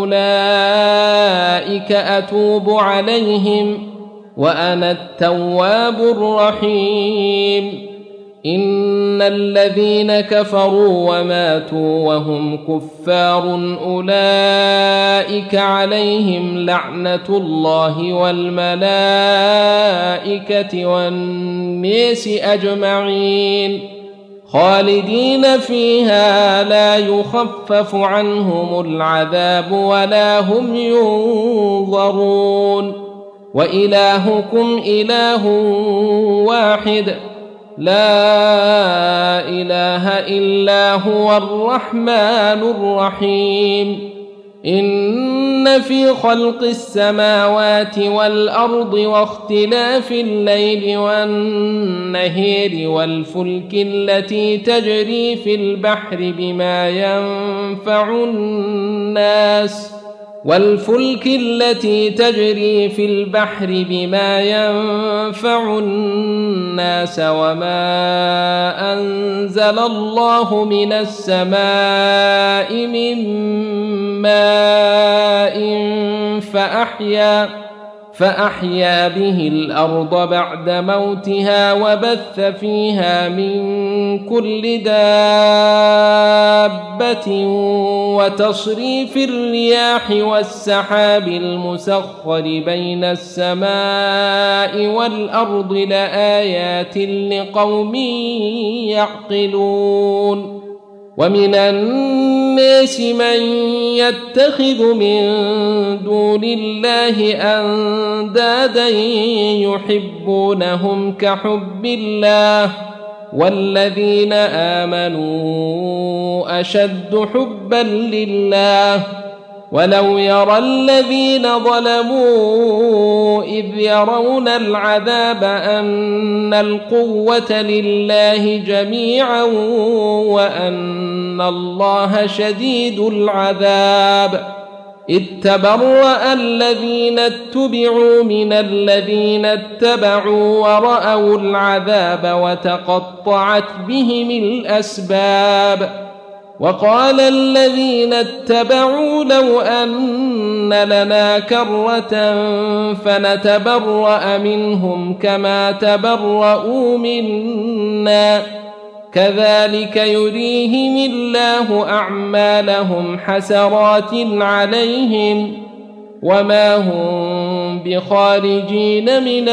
فأولئك أتوب عليهم وأنا التواب الرحيم إن الذين كفروا وماتوا وهم كفار أولئك عليهم لعنة الله والملائكة والناس أجمعين خالدين فيها لا يخفف عنهم العذاب ولا هم ينظرون وإلهكم إله واحد لا إله إلا هو الرحمن الرحيم إن في خلق السماوات والأرض واختلاف الليل والنهار والفلك التي تجري في البحر بما ينفع الناس وما أنزل الله من السماء من ماء فأحيا به الأرض بعد موتها وبث فيها من كل دابة وتصريف الرياح والسحاب المسخر بين السماء والأرض لآيات لقوم يعقلون ومن الناس من يتخذ من دون الله أندادا يحبونهم كحب الله والذين آمنوا أشد حبا لله ولو يرى الذين ظلموا إذ يرون العذاب أن القوة لله جميعا وأن الله شديد العذاب إذ تبرأ الذين اتبعوا من الذين اتبعوا ورأوا العذاب وتقطعت بهم الأسباب وقال الذين اتبعوا لو أن لنا كرة فنتبرأ منهم كما تبرؤوا منا كذلك يريهم الله أعمالهم حسرات عليهم وما هم بخارجين من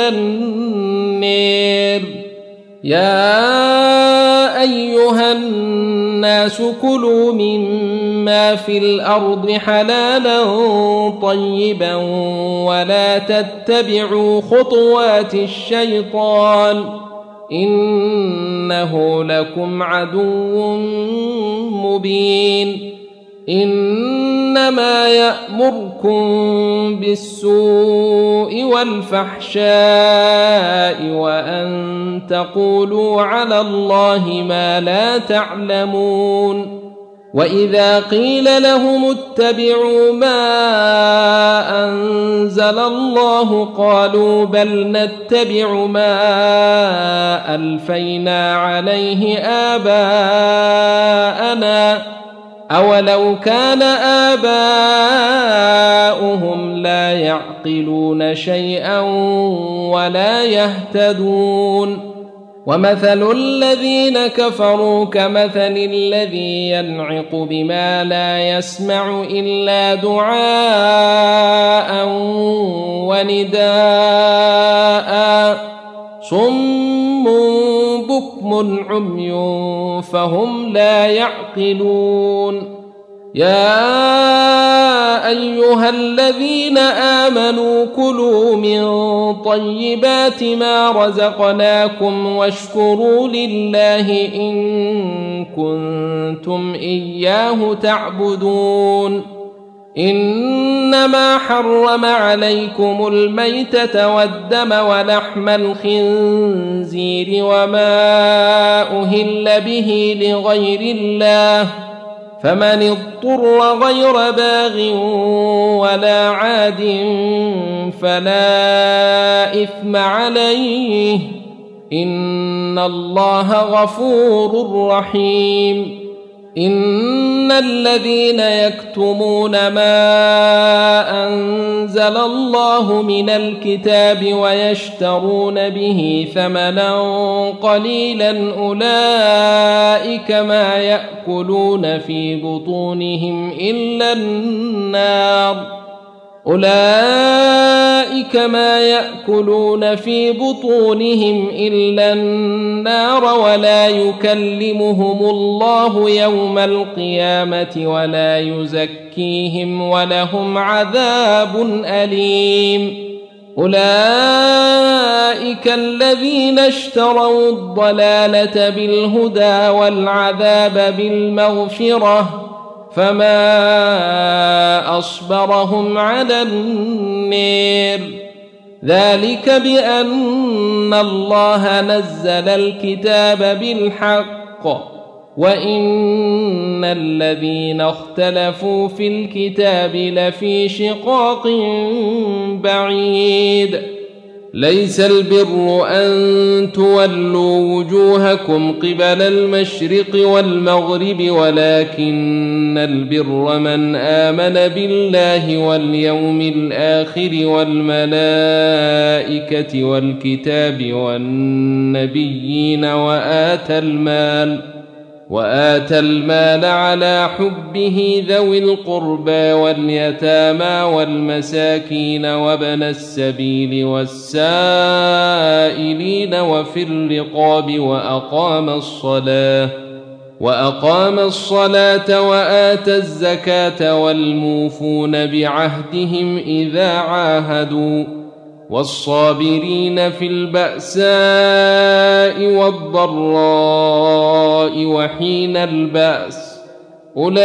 النار يا أيها الناس كلوا مما في الأرض حلالا طيبا ولا تتبعوا خطوات الشيطان إنه لكم عدو مبين إنما يأمركم بالسوء والفحشاء وأن تقولوا على الله ما لا تعلمون وإذا قيل لهم اتبعوا ما أنزل الله قالوا بل نتبع ما ألفينا عليه آباءنا أولو كان آباؤهم لا يعقلون شيئا ولا يهتدون ومثل الذين كفروا كمثل الذي ينعق بما لا يسمع إلا دعاء ونداء صم بكم عمي فهم لا يعقلون يا أيها الذين آمنوا كلوا من طيبات ما رزقناكم واشكروا لله إن كنتم إياه تعبدون إنما حرم عليكم الميتة والدم ولحم الخنزير وما أهل به لغير الله فمن اضطر غير باغ ولا عاد فلا إثم عليه إن الله غفور رحيم إن الذين يكتمون ما أنزل الله من الكتاب ويشترون به ثمنا قليلا أولئك ما يأكلون في بطونهم إلا النار ولا يكلمهم الله يوم القيامة ولا يزكيهم ولهم عذاب أليم أولئك الذين اشتروا الضلالة بالهدى والعذاب بالمغفرة فما أصبرهم على النار ذلك بأن الله نزل الكتاب بالحق وإن الذين اختلفوا في الكتاب لفي شقاق بعيد ليس البر أن تولوا وجوهكم قبل المشرق والمغرب ولكن البر من آمن بالله واليوم الآخر والملائكة والكتاب والنبيين وآتى المال على حبه ذوي القربى واليتامى والمساكين وابن السبيل والسائلين وفي الرقاب وأقام الصلاة وآتى الزكاة والموفون بعهدهم إذا عاهدوا والصابرين في البأساء والضراء وحين البأس أولئك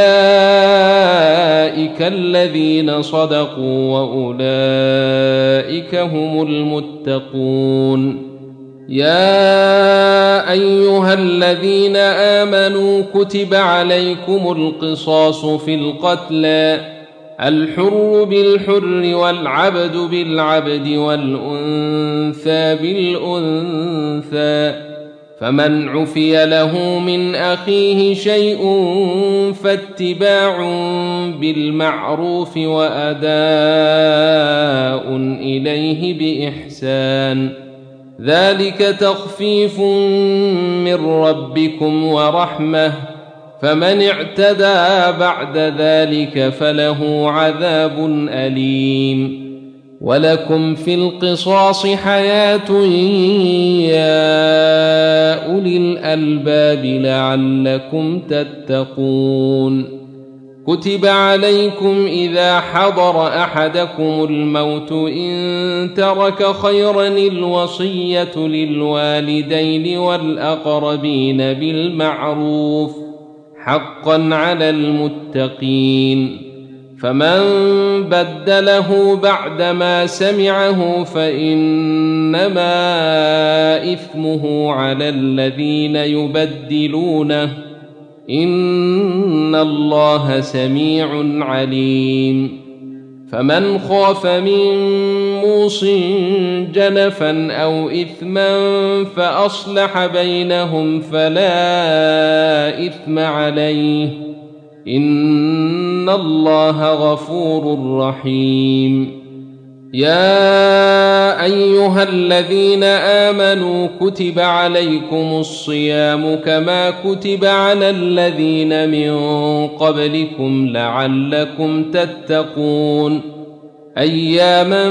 الذين صدقوا وأولئك هم المتقون. يا أيها الذين آمنوا كتب عليكم القصاص في القتلى الحر بالحر والعبد بالعبد والأنثى بالأنثى فمن عفي له من أخيه شيء فاتباع بالمعروف وأداء إليه بإحسان ذلك تخفيف من ربكم ورحمة فمن اعتدى بعد ذلك فله عذاب أليم. ولكم في القصاص حياة يا أولي الألباب لعلكم تتقون. كتب عليكم إذا حضر أحدكم الموت إن ترك خيرا الوصية للوالدين والأقربين بالمعروف حقا على المتقين فمن بدله بعدما سمعه فإنما إثمه على الذين يبدلونه إن الله سميع عليم. فمن خاف من موص جنفا أو إثما فأصلح بينهم فلا إثم عليه إن الله غفور رحيم. يا أيها الذين آمنوا كتب عليكم الصيام كما كتب على الذين من قبلكم لعلكم تتقون أياما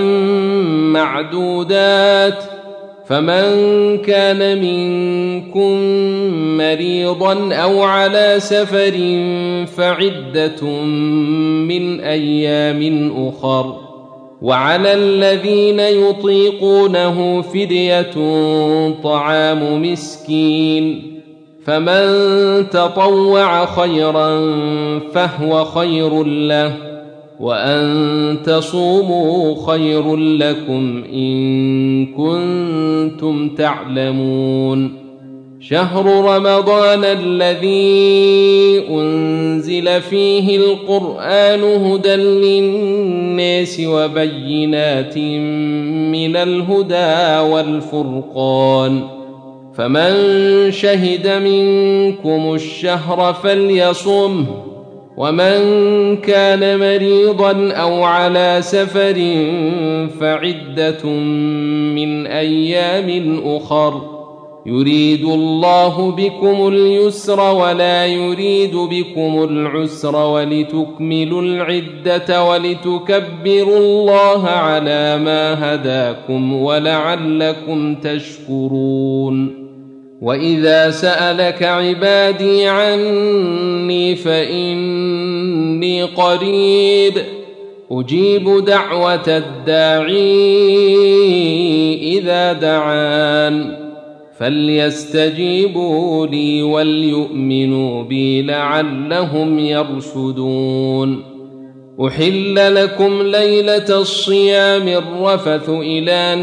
معدودات فمن كان منكم مريضا أو على سفر فعدة من أيام أخر وعلى الذين يطيقونه فدية طعام مسكين فمن تطوع خيرا فهو خير له وأن تصوموا خير لكم إن كنتم تعلمون. شهر رمضان الذي أنزل فيه القرآن هدى للناس وبينات من الهدى والفرقان فمن شهد منكم الشهر فليصمه ومن كان مريضا أو على سفر فعدة من أيام أخر يريد الله بكم اليسر ولا يريد بكم العسر ولتكملوا العدة ولتكبروا الله على ما هداكم ولعلكم تشكرون. وإذا سألك عبادي عني فإني قريب أجيب دعوة الداعي إذا دعان فليستجيبوا لي وليؤمنوا بي لعلهم يرشدون. أحل لكم ليلة الصيام الرفث إلى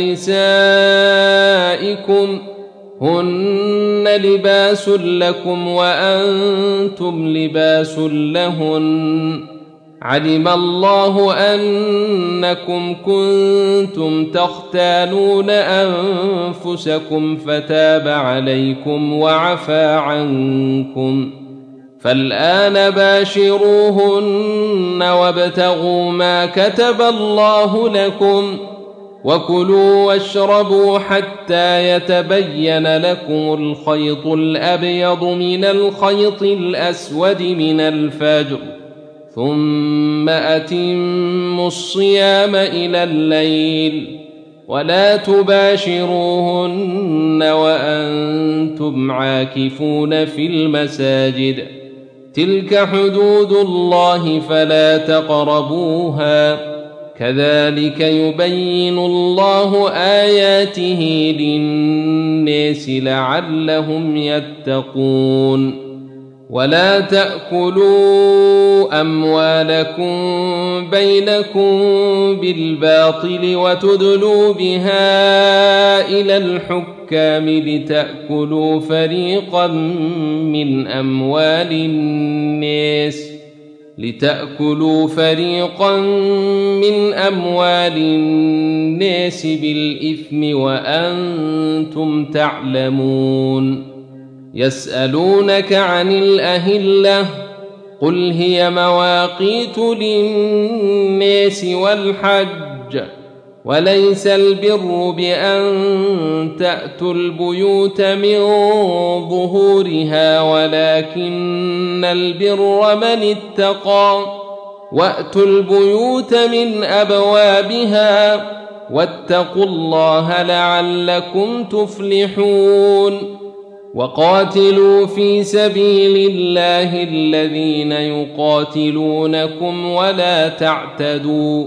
نسائكم هن لباس لكم وأنتم لباس لهن علم الله أنكم كنتم تختانون أنفسكم فتاب عليكم وعفى عنكم، فالآن باشروهن وابتغوا ما كتب الله لكم، وكلوا واشربوا حتى يتبين لكم الخيط الأبيض من الخيط الأسود من الفجر، ثم أتموا الصيام إلى الليل، ولا تباشروهن وأنتم عاكفون في المساجد، تلك حدود الله فلا تقربوها، كذلك يبين الله آياته للناس لعلهم يتقون. ولا تأكلوا أموالكم بينكم بالباطل وتدلوا بها إلى الحكام لتأكلوا فريقا من أموال الناس بالإثم وأنتم تعلمون. يسألونك عن الأهلة، قل هي مواقيت للناس والحج، وليس البر بأن تأتوا البيوت من ظهورها ولكن البر من اتقى، وأتوا البيوت من أبوابها، واتقوا الله لعلكم تفلحون. وقاتلوا في سبيل الله الذين يقاتلونكم ولا تعتدوا،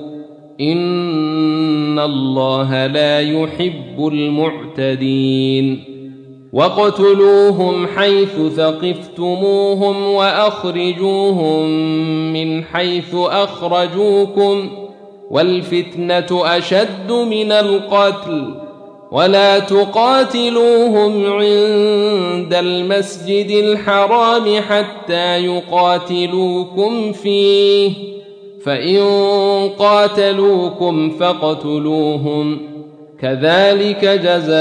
إن الله لا يحب المعتدين. واقتلوهم حيث ثقفتموهم وأخرجوهم من حيث أخرجوكم، والفتنة أشد من القتل، ولا تقاتلوهم عند المسجد الحرام حتى يقاتلوكم فيه، فإن قاتلوكم فاقتلوهم، كذلك جزاء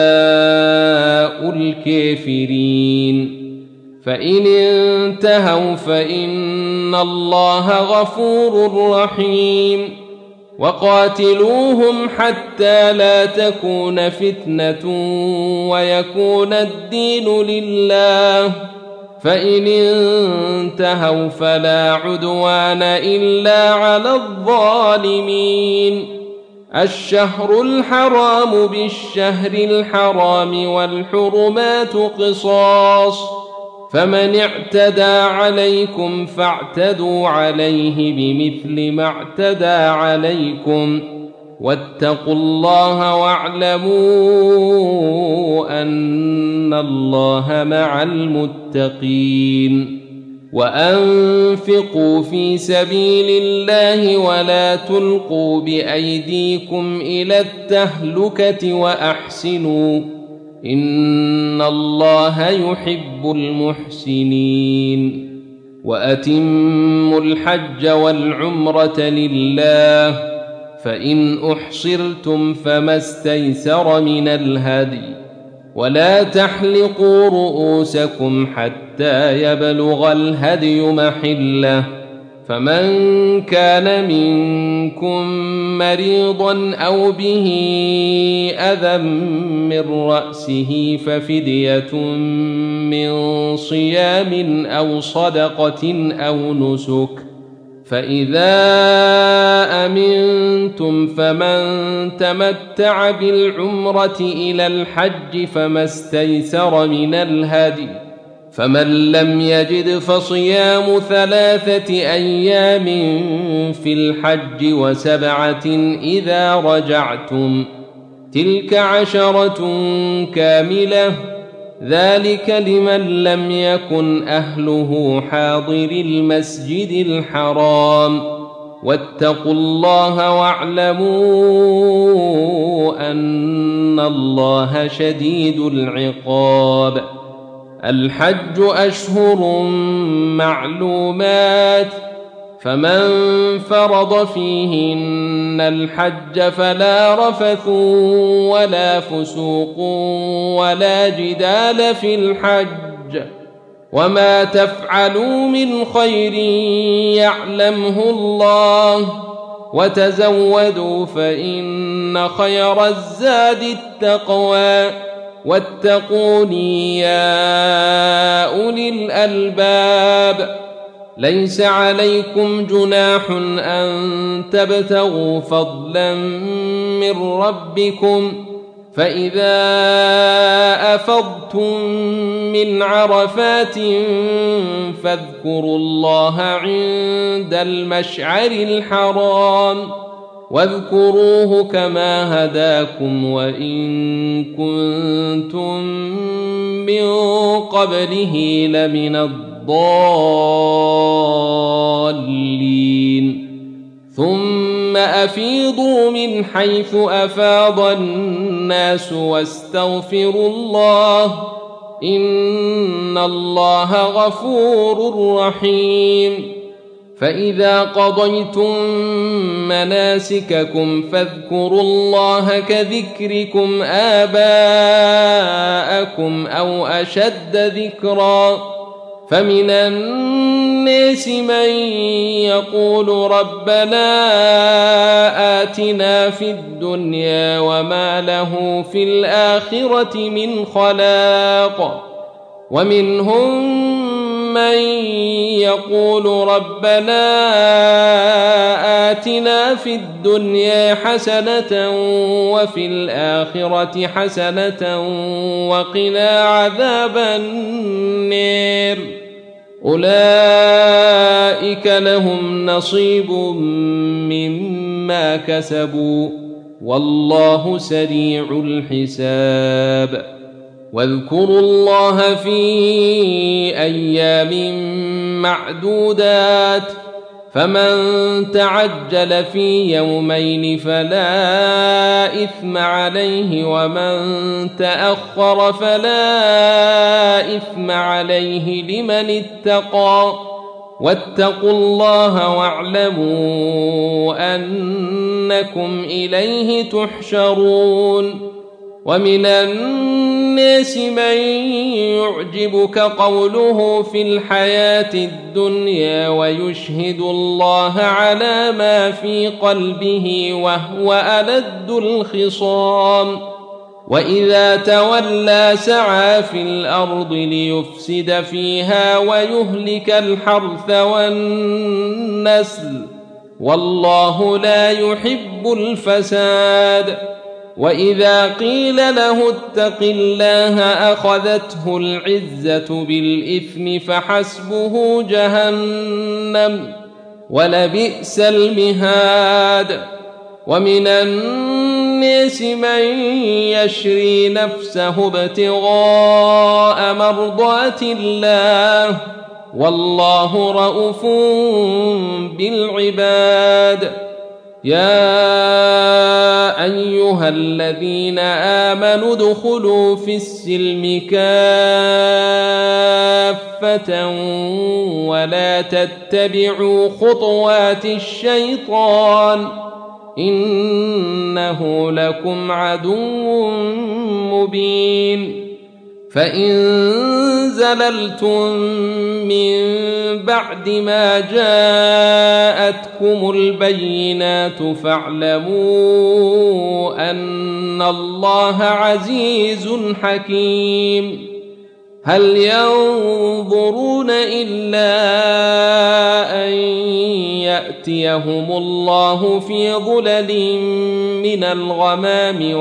الكافرين. فإن انتهوا فإن الله غفور رحيم. وقاتلوهم حتى لا تكون فتنة ويكون الدين لله، فإن انتهوا فلا عدوان إلا على الظالمين. الشهر الحرام بالشهر الحرام والحرمات قصاص، فمن اعتدى عليكم فاعتدوا عليه بمثل ما اعتدى عليكم، واتقوا الله واعلموا أن الله مع المتقين. وأنفقوا في سبيل الله ولا تلقوا بأيديكم إلى التهلكة وأحسنوا، إن الله يحب المحسنين. وأتموا الحج والعمرة لله، فإن أحصرتم فما استيسر من الهدي، ولا تحلقوا رؤوسكم حتى يبلغ الهدي محله، فمن كان منكم مريضا أو به أذى من رأسه ففدية من صيام أو صدقة أو نسك، فإذا أمنتم فمن تمتع بالعمرة إلى الحج فما استيسر من الهدي، فمن لم يجد فصيام 3 أيام في الحج و7 إذا رجعتم، تلك 10 كاملة، ذلك لمن لم يكن أهله حاضر المسجد الحرام. واتقوا الله واعلموا أن الله شديد العقاب. الحج أشهر معلومات، فمن فرض فيهن الحج فلا رفث ولا فسوق ولا جدال في الحج وما تفعلوا من خير يعلمه الله وتزودوا فإن خير الزاد التقوى واتقوني يا أولي الألباب ليس عليكم جناح أن تبتغوا فضلا من ربكم فإذا أفضتم من عرفات فاذكروا الله عند المشعر الحرام واذكروه كما هداكم وإن كنتم من قبله لمن الضالين ثم أفيضوا من حيث أفاض الناس واستغفروا الله إن الله غفور رحيم فإذا قضيتم مناسككم فاذكروا الله كذكركم آباءكم أو أشد ذكرا فمن الناس من يقول ربنا آتنا في الدنيا وما له في الآخرة من خلاق ومنهم من يقول ربنا آتنا في الدنيا حسنة وفي الآخرة حسنة وقنا عذاب النار أولئك لهم نصيب مما كسبوا والله سريع الحساب واذكروا الله في أيام معدودات فمن تعجل في يومين فلا إثم عليه ومن تأخر فلا إثم عليه لمن اتقى واتقوا الله واعلموا أنكم إليه تحشرون ومن الناس من يعجبك قوله في الحياة الدنيا ويشهد الله على ما في قلبه وهو ألد الخصام وإذا تولى سعى في الأرض ليفسد فيها ويهلك الحرث والنسل والله لا يحب الفساد وإذا قيل له اتق الله أخذته العزة بالإثم فحسبه جهنم ولبئس المهاد ومن الناس من يشري نفسه ابتغاء مرضات الله والله رؤوف بالعباد يا أيها الذين آمنوا ادخلوا في السلم كافة ولا تتبعوا خطوات الشيطان إنه لكم عدو مبين فإن زللتم من بعد ما جاءتكم البينات فاعلموا أن الله عزيز حكيم هل ينظرون إلا أن يأتيهم الله في ظلل من الغمام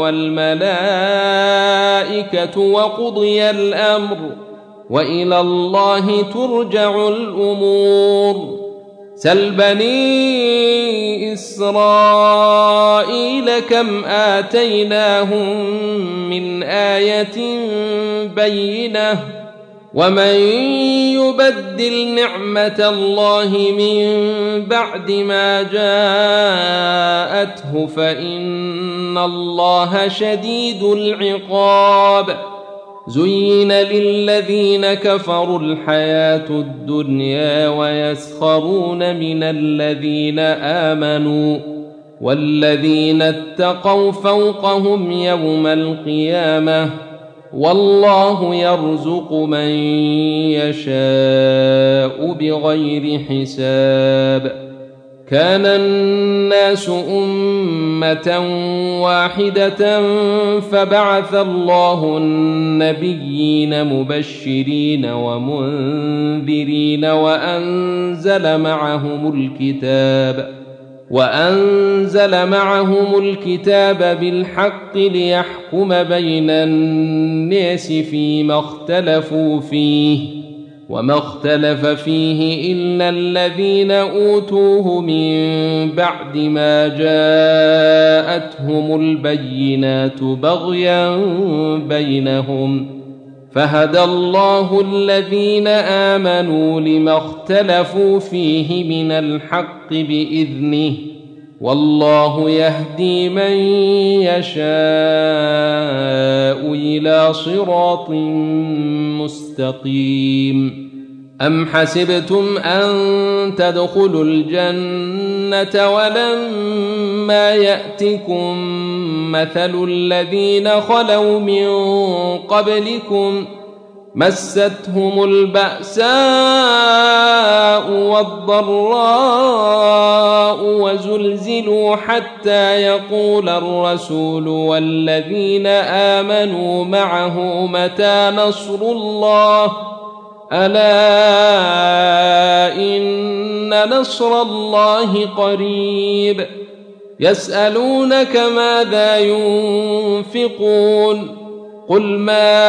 والملائكة وقضي الأمر وإلى الله ترجع الأمور سل بني إسرائيل كم آتيناهم من آية بينة ومن يبدل نعمة الله من بعد ما جاءته فإن الله شديد العقاب زين للذين كفروا الحياة الدنيا ويسخرون من الذين آمنوا والذين اتقوا فوقهم يوم القيامة والله يرزق من يشاء بغير حساب. كان الناس أمة واحدة فبعث الله النبيين مبشرين ومنذرين وأنزل معهم الكتاب بالحق ليحكم بين الناس فيما اختلفوا فيه وما اختلف فيه إلا الذين أوتوه من بعد ما جاءتهم البينات بغيا بينهم فهدى الله الذين آمنوا لما اختلفوا فيه من الحق بإذنه والله يهدي من يشاء إلى صراط مستقيم. أم حسبتم أن تدخلوا الجنة ولما يأتكم مثل الذين خلوا من قبلكم مستهم البأساء والضراء وزلزلوا حتى يقول الرسول والذين آمنوا معه متى نصر الله ألا إن نصر الله قريب. يسألونك ماذا ينفقون قل ما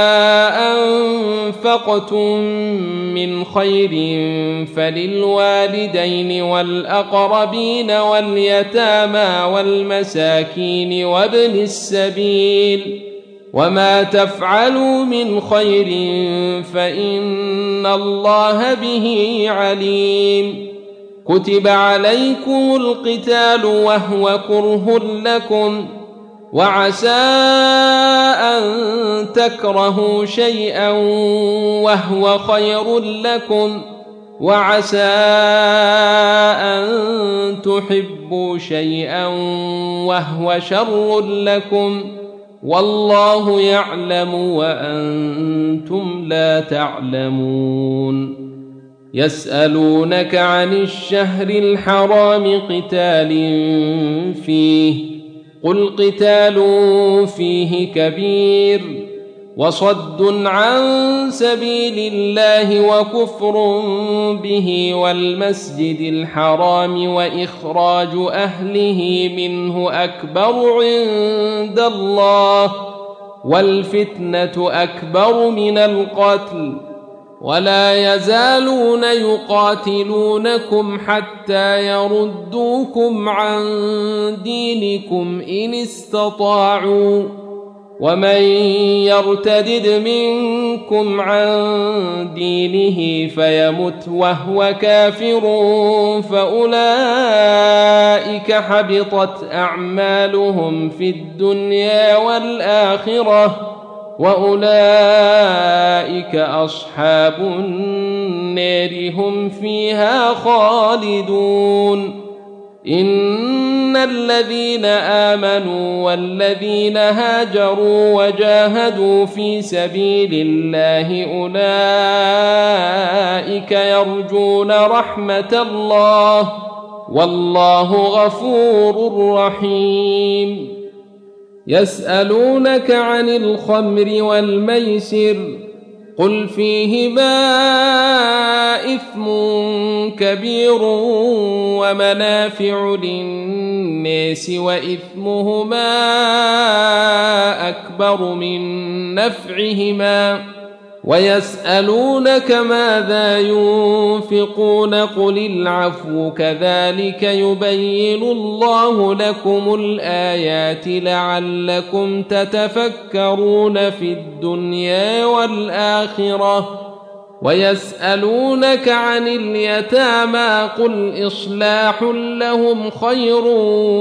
أنفقتم من خير فللوالدين والأقربين واليتامى والمساكين وابن السبيل وما تفعلوا من خير فإن الله به عليم. كتب عليكم القتال وهو كره لكم وعسى أن تكرهوا شيئا وهو خير لكم وعسى أن تحبوا شيئا وهو شر لكم والله يعلم وأنتم لا تعلمون. يسألونك عن الشهر الحرام قتال فيه قل قتال فيه كبير وصد عن سبيل الله وكفر به والمسجد الحرام وإخراج أهله منه أكبر عند الله والفتنة أكبر من القتل ولا يزالون يقاتلونكم حتى يردوكم عن دينكم إن استطاعوا ومن يرتدد منكم عن دينه فيمت وهو كافر فأولئك حبطت أعمالهم في الدنيا والآخرة وأولئك أصحاب النار هم فيها خالدون. إن الذين آمنوا والذين هاجروا وجاهدوا في سبيل الله أولئك يرجون رحمة الله والله غفور رحيم. يسألونك عن الخمر والميسر قل فيهما إثم كبير ومنافع للناس وإثمهما أكبر من نفعهما ويسألونك ماذا ينفقون قل العفو كذلك يبين الله لكم الآيات لعلكم تتفكرون في الدنيا والآخرة. ويسألونك عن اليتامى قل إصلاح لهم خير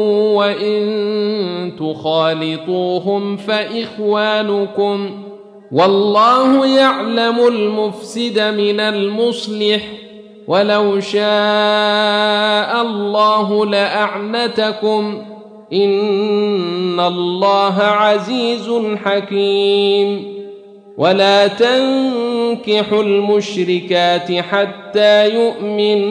وإن تخالطوهم فإخوانكم والله يعلم المفسد من المصلح ولو شاء الله لأعنتكم إن الله عزيز حكيم ولا تنكحوا المشركات حتى يؤمن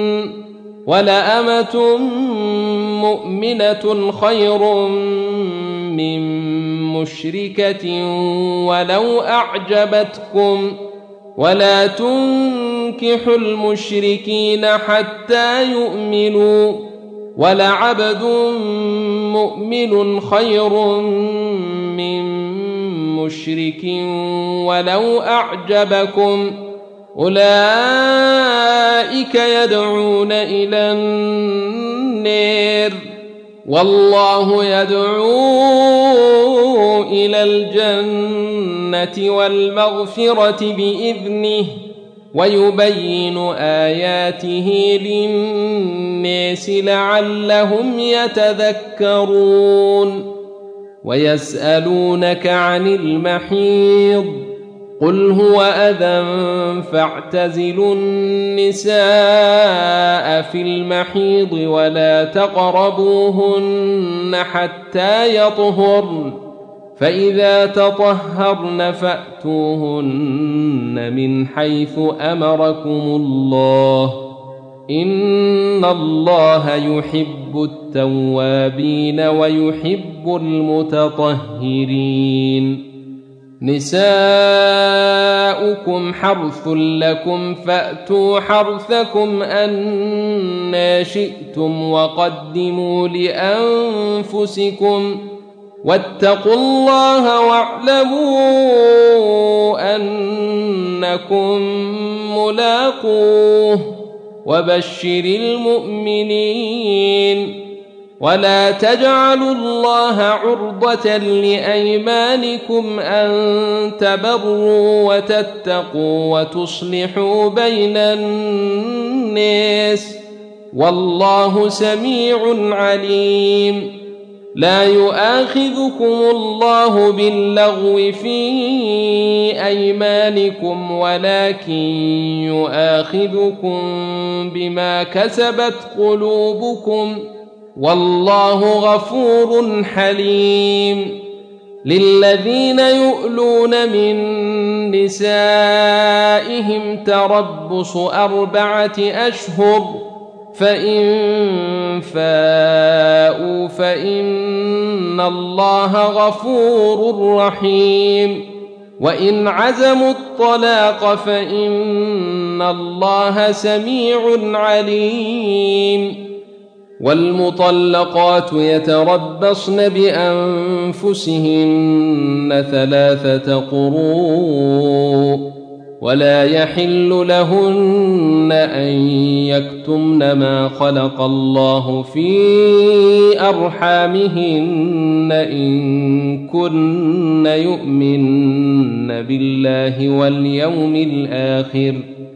ولأمة مؤمنة خير من مشركة ولو أعجبتكم ولا تنكحوا المشركين حتى يؤمنوا ولعبد مؤمن خير من مشرك ولو أعجبكم أولئك يدعون إلى النار والله يدعو إلى الجنة والمغفرة بإذنه ويبين آياته للناس لعلهم يتذكرون ويسألونك عن المحيض قل هو أذى فاعتزلوا النساء في المحيض ولا تقربوهن حتى يطهرن فإذا تطهرن فأتوهن من حيث أمركم الله إن الله يحب التوابين ويحب المتطهرين نساؤكم حرث لكم فأتوا حرثكم أنى شئتم وقدموا لأنفسكم واتقوا الله واعلموا أنكم ملاقوه وبشر المؤمنين ولا تجعلوا الله عرضة لأيمانكم أن تبروا وتتقوا وتصلحوا بين الناس والله سميع عليم لا يؤاخذكم الله باللغو في أيمانكم ولكن يؤاخذكم بما كسبت قلوبكم والله غفور حليم للذين يؤلون من نسائهم تربص 4 أشهر فإن فاءوا فإن الله غفور رحيم وإن عزموا الطلاق فإن الله سميع عليم والمطلقات يتربصن بأنفسهن 3 قروء ولا يحل لهن أن يكتمن ما خلق الله في أرحامهن إن كن يؤمن بالله واليوم الآخر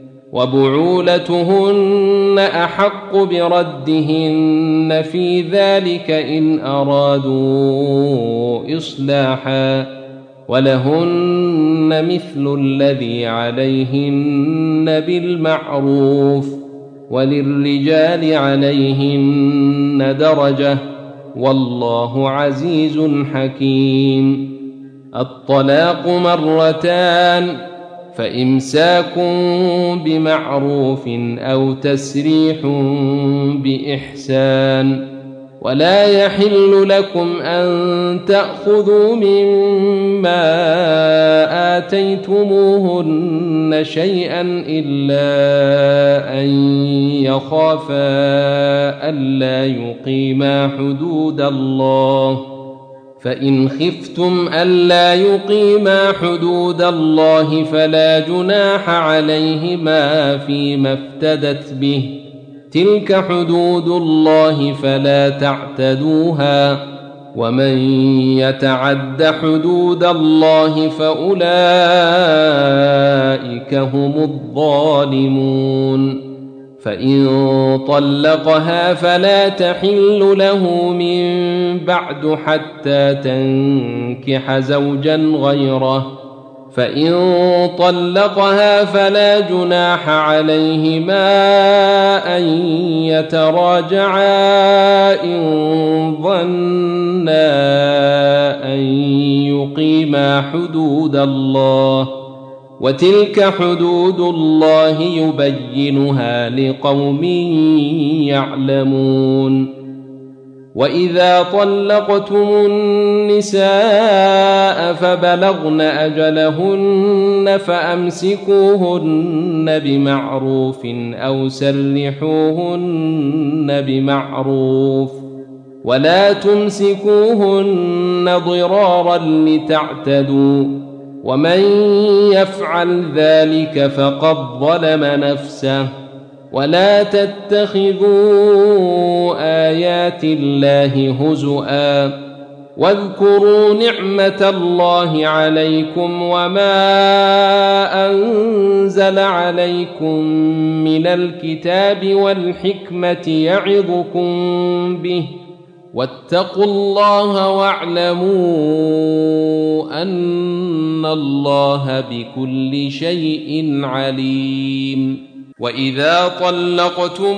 وبعولتهن أحق بردهن في ذلك إن أرادوا إصلاحا ولهن مثل الذي عليهن بالمعروف وللرجال عليهن درجة والله عزيز حكيم الطلاق 2 فإمساك بمعروف أو تسريح بإحسان ولا يحل لكم أن تأخذوا مما آتيتموهن شيئا إلا أن يخافا ألا يقيما حدود الله فإن خفتم ألا يقيما حدود الله فلا جناح عليهما فيما افتدت به تلك حدود الله فلا تعتدوها ومن يتعد حدود الله فأولئك هم الظالمون فإن طلقها فلا تحل له من بعد حتى تنكح زوجا غيره فإن طلقها فلا جناح عليهما أن يتراجعا إن ظنا أن يقيما حدود الله، وتلك حدود الله يبينها لقوم يعلمون. وإذا طلقتم النساء فبلغن أجلهن فأمسكوهن بمعروف أو سرحوهن بمعروف، ولا تمسكوهن ضرارا لتعتدوا، ومن يفعل ذلك فقد ظلم نفسه. ولا تتخذوا آيات الله هزؤا، واذكروا نعمة الله عليكم وما أنزل عليكم من الكتاب والحكمة يعظكم به، واتقوا الله واعلموا أن الله بكل شيء عليم. وإذا طلقتم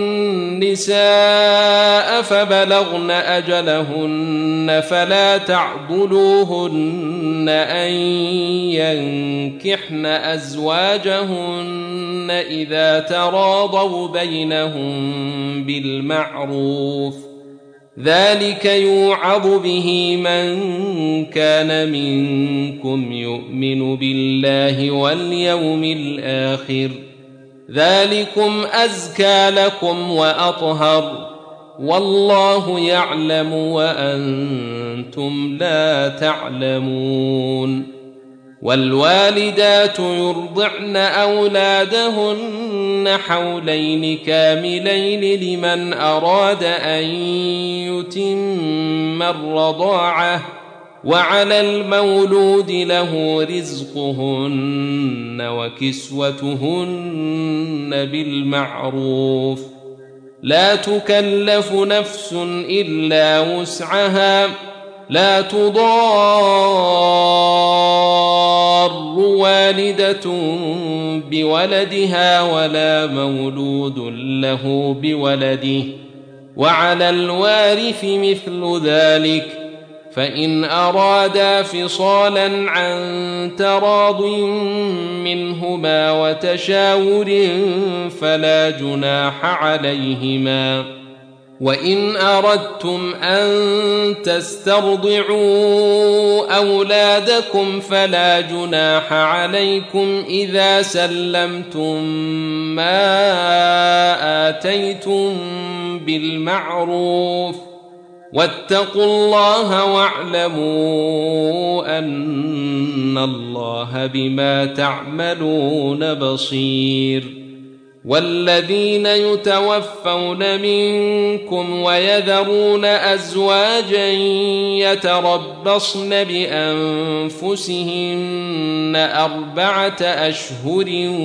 النساء فبلغن أجلهن فلا تعضلوهن أن ينكحن أزواجهن إذا تراضوا بينهم بالمعروف، ذلك يوعظ به من كان منكم يؤمن بالله واليوم الآخر، ذلكم أزكى لكم وأطهر، والله يعلم وأنتم لا تعلمون. والوالدات يرضعن أولادهن حولين كاملين لمن أراد أن يتم الرضاعة، وعلى المولود له رزقهن وكسوتهن بالمعروف، لا تكلف نفس إلا وسعها، لا تضار والدة بولدها ولا مولود له بولده، وعلى الوارث مثل ذلك، فإن أرادا فصالا عن تراض منهما وتشاور فلا جناح عليهما. وإن أردتم أن تسترضعوا أولادكم فلا جناح عليكم إذا سلمتم ما آتيتم بالمعروف، واتقوا الله واعلموا أن الله بما تعملون بصير. والذين يتوفون منكم ويذرون أزواجا يتربصن بأنفسهن 4 أشهر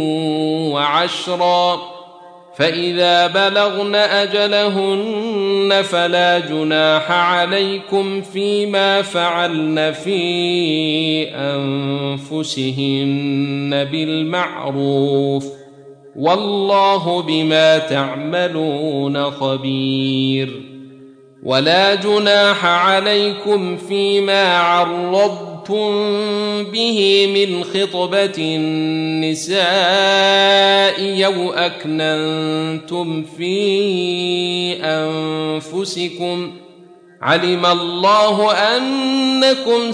و10، فإذا بلغن أجلهن فلا جناح عليكم فيما فعلن في أنفسهن بالمعروف، والله بما تعملون خبير. ولا جناح عليكم فيما عرضتم به من خطبة النساء أو أكننتم في أنفسكم، علم الله أنكم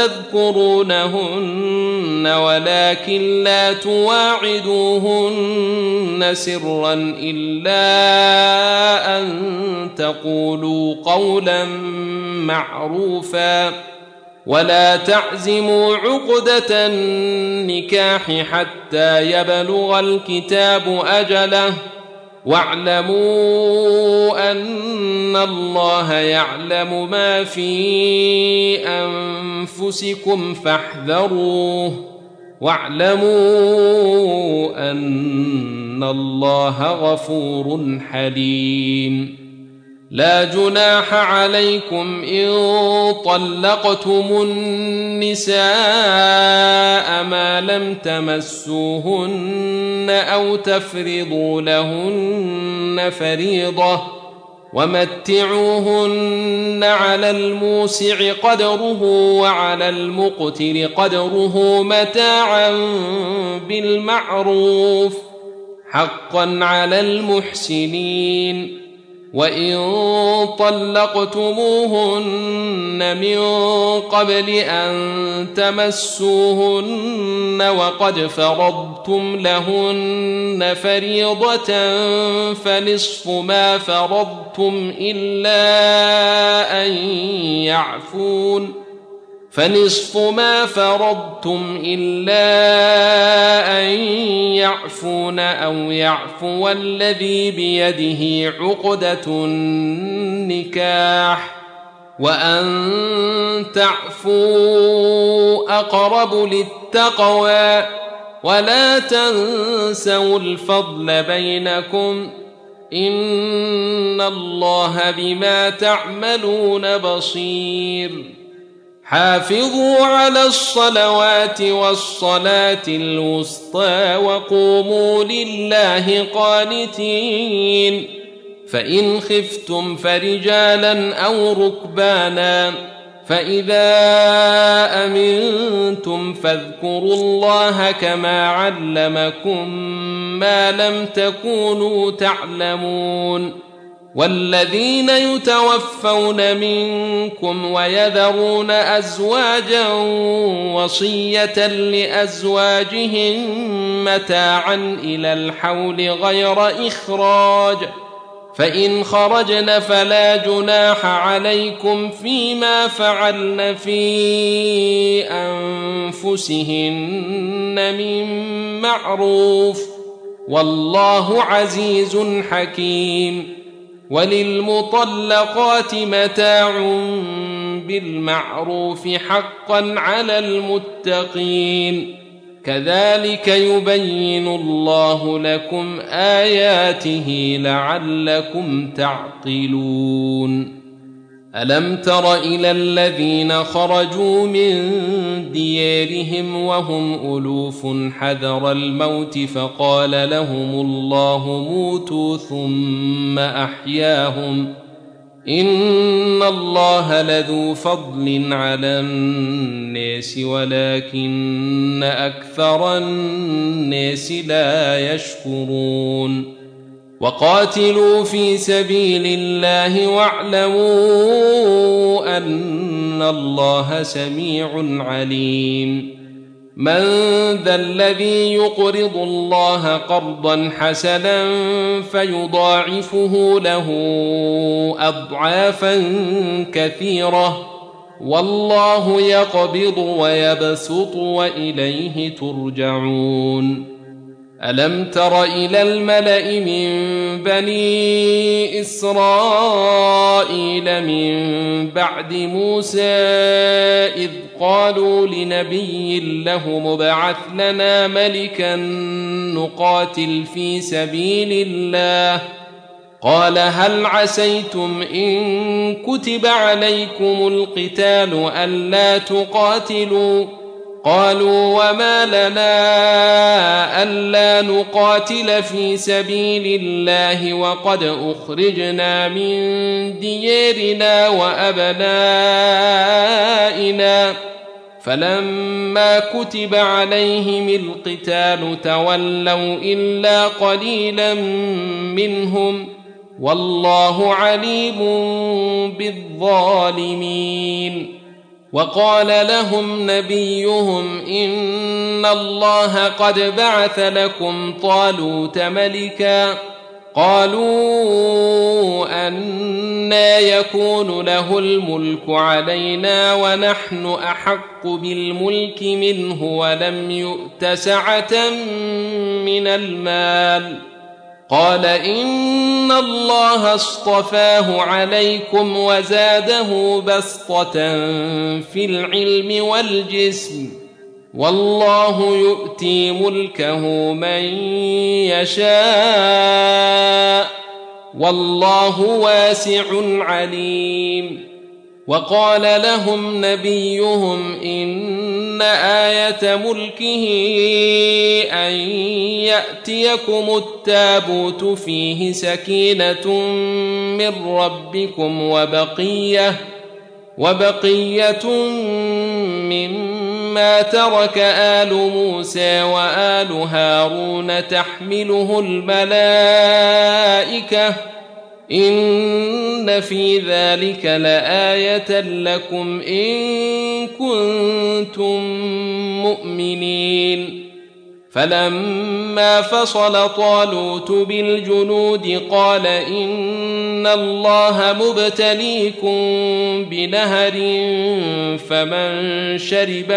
ستذكرونهن ولكن لا تواعدوهن سرا إلا أن تقولوا قولا معروفا، ولا تعزموا عقدة النكاح حتى يبلغ الكتاب أجله، واعلموا أن الله يعلم ما في أنفسكم فاحذروه، واعلموا أن الله غفور حليم. لا جناح عليكم إن طلقتم النساء ما لم تمسوهن أو تفرضوا لهن فريضة ومتعوهن على الموسع قدره وعلى المقتر قدره متاعا بالمعروف حقا على المحسنين. وإن طلقتموهن من قبل أن تمسوهن وقد فرضتم لهن فريضة فنصف ما فرضتم إلا أن يعفون أو يعفو الذي بيده عقدة النكاح وأن تعفوا أقرب للتقوى ولا تنسوا الفضل بينكم إن الله بما تعملون بصير. حافظوا على الصلوات والصلاة الوسطى وقوموا لله قانتين. فإن خفتم فرجالا أو ركبانا فإذا أمنتم فاذكروا الله كما علمكم ما لم تكونوا تعلمون. والذين يتوفون منكم ويذرون أزواجا وصية لأزواجهم متاعا إلى الحول غير إخراج فإن خرجن فلا جناح عليكم فيما فعلن في أنفسهن من معروف والله عزيز حكيم. وللمطلقات متاع بالمعروف حقا على المتقين كذلك يبين الله لكم آياته لعلكم تعقلون. ألم تر إلى الذين خرجوا من ديارهم وهم ألوف حذر الموت فقال لهم الله موتوا ثم أحياهم إن الله لذو فضل على الناس ولكن أكثر الناس لا يشكرون. وقاتلوا في سبيل الله واعلموا أن الله سميع عليم. من ذا الذي يقرض الله قرضا حسنا فيضاعفه له أضعافا كثيرة والله يقبض ويبسط وإليه ترجعون. ألم تر إلى الملأ من بني إسرائيل من بعد موسى إذ قالوا لنبي له مبعث لنا ملكا نقاتل في سبيل الله قال هل عسيتم إن كتب عليكم القتال ألا تقاتلوا قالوا وما لنا ألا نقاتل في سبيل الله وقد أخرجنا من ديارنا وأبنائنا فلما كتب عليهم القتال تولوا إلا قليلا منهم والله عليم بالظالمين. وقال لهم نبيهم إن الله قد بعث لكم طالوت ملكا قالوا أنى يكون له الملك علينا ونحن أحق بالملك منه ولم يؤت سعة من المال قال إن الله اصطفاه عليكم وزاده بسطة في العلم والجسم والله يؤتي ملكه من يشاء والله واسع عليم. وقال لهم نبيهم إن آية ملكه أن يأتيكم التابوت فيه سكينة من ربكم وبقية مما ترك آل موسى وآل هارون تحمله الملائكة إن في ذلك لآية لكم إن كنتم مؤمنين. فلما فصل طالوت بالجنود قال إن الله مبتليكم بنهر فمن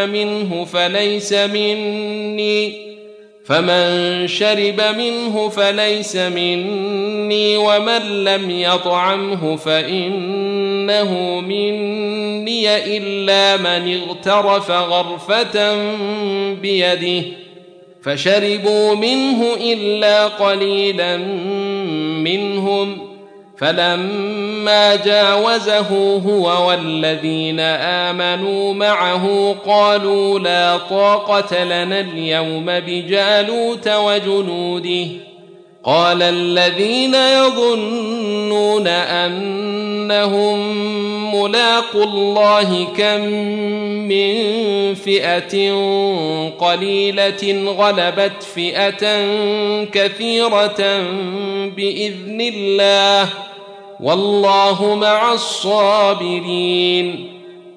شرب منه فليس مني ومن لم يطعمه فإنه مني إلا من اغترف غرفة بيده فشربوا منه إلا قليلا منهم. فلما جاوزه هو والذين آمنوا معه قالوا لا طاقة لنا اليوم بجالوت وجنوده. قال الذين يظنون أنهم ملاقو الله كم من فئة قليلة غلبت فئة كثيرة بإذن الله والله مع الصابرين.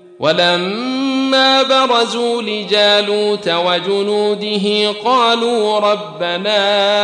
ولما برزوا لجالوت وجنوده قالوا ربنا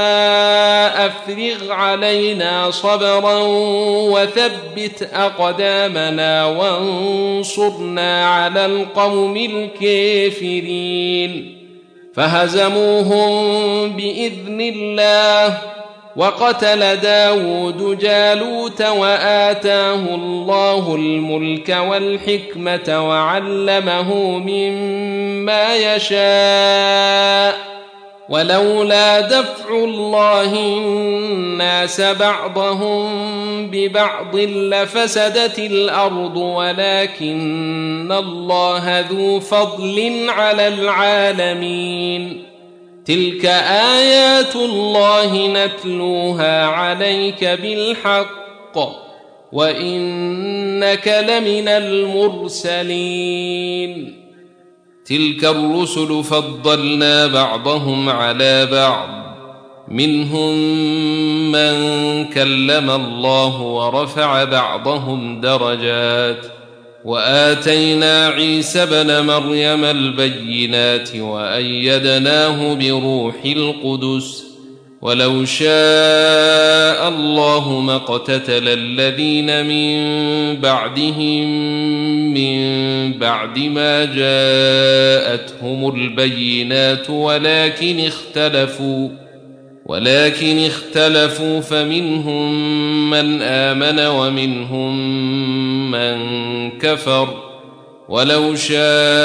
أفرغ علينا صبرا وثبت أقدامنا وانصرنا على القوم الكافرين. فهزموهم بإذن الله. وقتل داود جالوت وآتاه الله الملك والحكمة وعلمه مما يشاء ولولا دفع الله الناس بعضهم ببعض لفسدت الأرض ولكن الله ذو فضل على العالمين. تلك آيات الله نتلوها عليك بالحق وإنك لمن المرسلين. تلك الرسل فضلنا بعضهم على بعض منهم من كلم الله ورفع بعضهم درجات وآتينا عيسى ابن مريم البينات وأيدناه بروح القدس ولو شاء الله ما اقتتل الذين من بعدهم من بعد ما جاءتهم البينات ولكن اختلفوا فمنهم من آمن ومنهم من كفر ولو شاء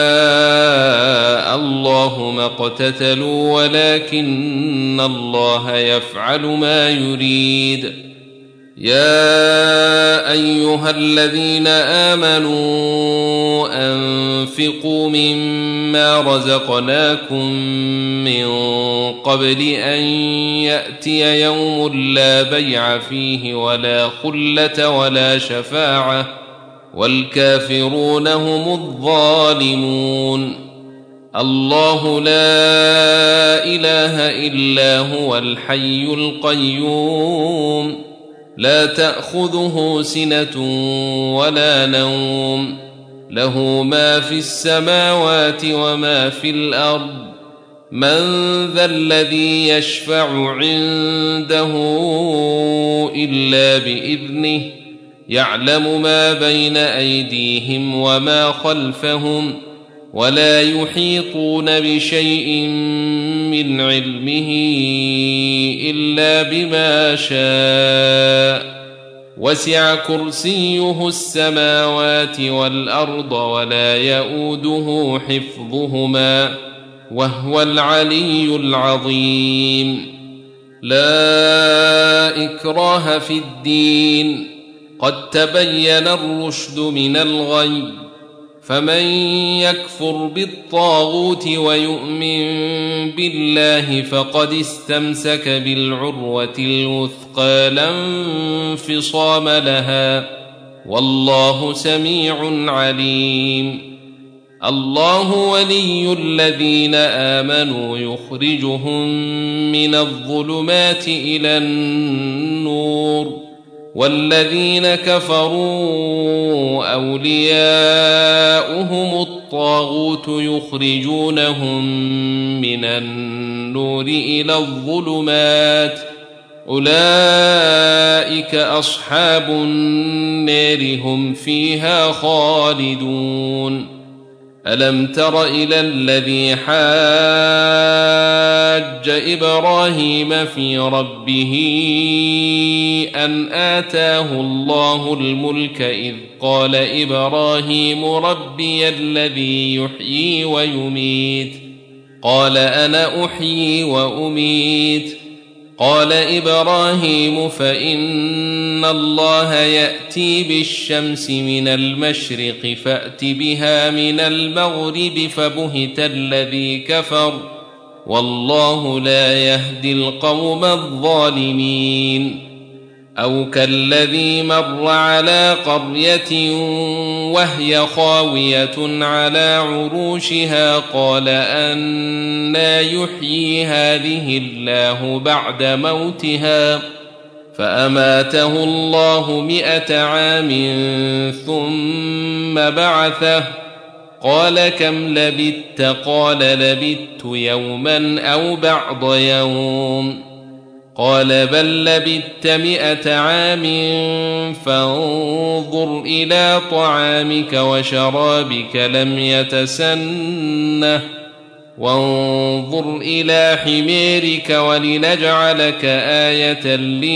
الله ما اقتتلوا ولكن الله يفعل ما يريد. يا أيها الذين آمنوا أنفقوا مما رزقناكم من قبل أن يأتي يوم لا بيع فيه ولا خلة ولا شفاعة والكافرون هم الظالمون. الله لا إله إلا هو الحي القيوم لا تأخذه سنة ولا نوم له ما في السماوات وما في الأرض من ذا الذي يشفع عنده إلا بإذنه يعلم ما بين أيديهم وما خلفهم ولا يحيطون بشيء من علمه إلا بما شاء وسع كرسيه السماوات والأرض ولا يؤوده حفظهما وهو العلي العظيم. لا إكراه في الدين قد تبين الرشد من الغي فمن يكفر بالطاغوت ويؤمن بالله فقد استمسك بالعروة الوثقى لا انفصام لها والله سميع عليم الله ولي الذين آمنوا يخرجهم من الظلمات إلى النور والذين كفروا أولياؤهم الطاغوت يخرجونهم من النور إلى الظلمات أولئك أصحاب النار هم فيها خالدون ألم تر إلى الذي حاج إبراهيم في ربه أن آتاه الله الملك إذ قال إبراهيم ربي الذي يحيي ويميت قال أنا أحيي وأميت قال إبراهيم فإن الله يأتي بالشمس من المشرق فأت بها من المغرب فبهت الذي كفر والله لا يهدي القوم الظالمين أو كالذي مر على قرية وهي خاوية على عروشها قال أنى يحيي هذه الله بعد موتها فأماته الله 100 عام ثم بعثه قال كم لبثت قال لبثت يوما أو بعض يوم قال بل لبثت 100 عام فانظر إلى طعامك وشرابك لم يتسنه وانظر إلى حميرك ولنجعلك آية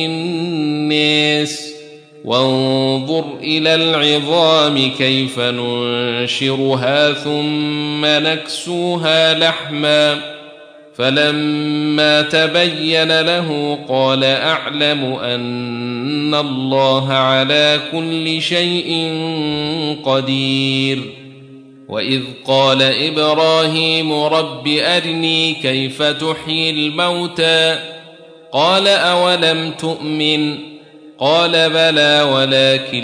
للناس وانظر إلى العظام كيف ننشرها ثم نكسوها لحما فلما تبين له قال أعلم أن الله على كل شيء قدير وإذ قال إبراهيم رب أرني كيف تحيي الموتى قال أولم تؤمن قال بلى ولكن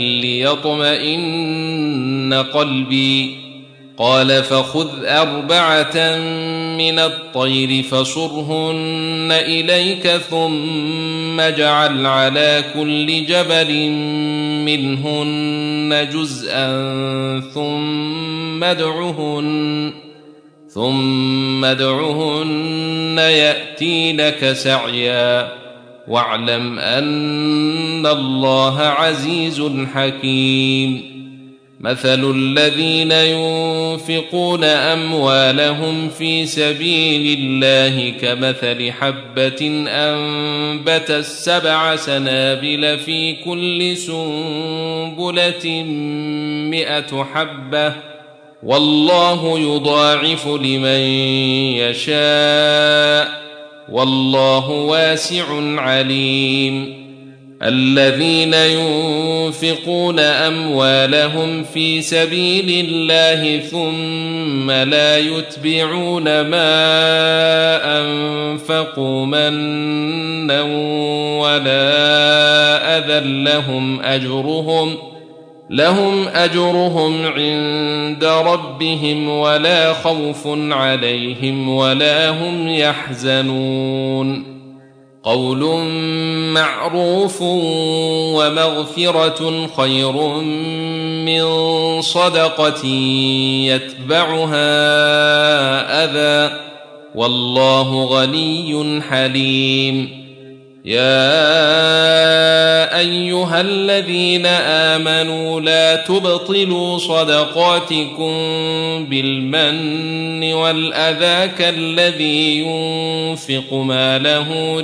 ليطمئن قلبي قال فخذ 4 من الطير فصرهن إليك ثم اجعل على كل جبل منهن جزءا ثم ادعهن يأتينك سعيا واعلم أن الله عزيز حكيم مثل الذين ينفقون أموالهم في سبيل الله كمثل حبة أنبتت 7 سنابل في كل سنبلة 100 حبة والله يضاعف لمن يشاء والله واسع عليم الذين ينفقون أموالهم في سبيل الله ثم لا يتبعون ما أنفقوا منا ولا أذى لهم أجرهم عند ربهم ولا خوف عليهم ولا هم يحزنون قول معروف ومغفرة خير من صدقة يتبعها أذى والله غني حليم يا أيها الذين آمنوا لا تبطلوا صدقاتكم بالمن والأذى كالذي ينفق ماله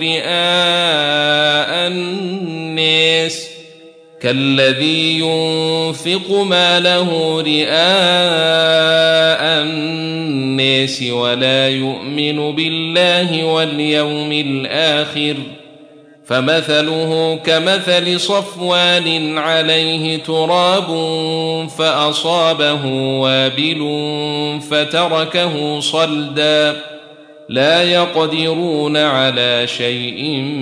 رئاء الناس ولا يؤمن بالله واليوم الآخر فمثله كمثل صفوان عليه تراب فأصابه وابل فتركه صلدا لا يقدرون على شيء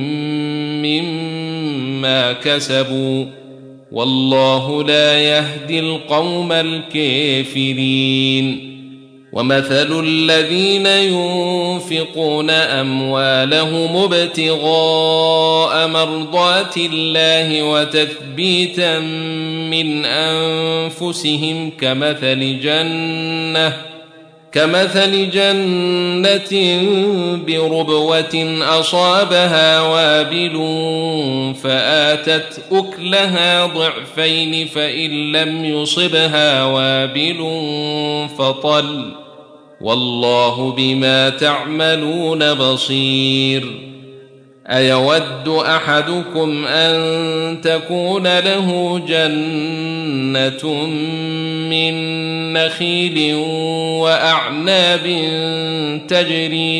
مما كسبوا والله لا يهدي القوم الكافرين ومثل الذين ينفقون أموالهم ابتغاء مرضات الله وتثبيتا من أنفسهم كمثل جنة بربوة أصابها وابل فآتت أكلها ضعفين فإن لم يصبها وابل فطل والله بما تعملون بصير أيود أحدكم أن تكون له جنة من نخيل وأعناب تجري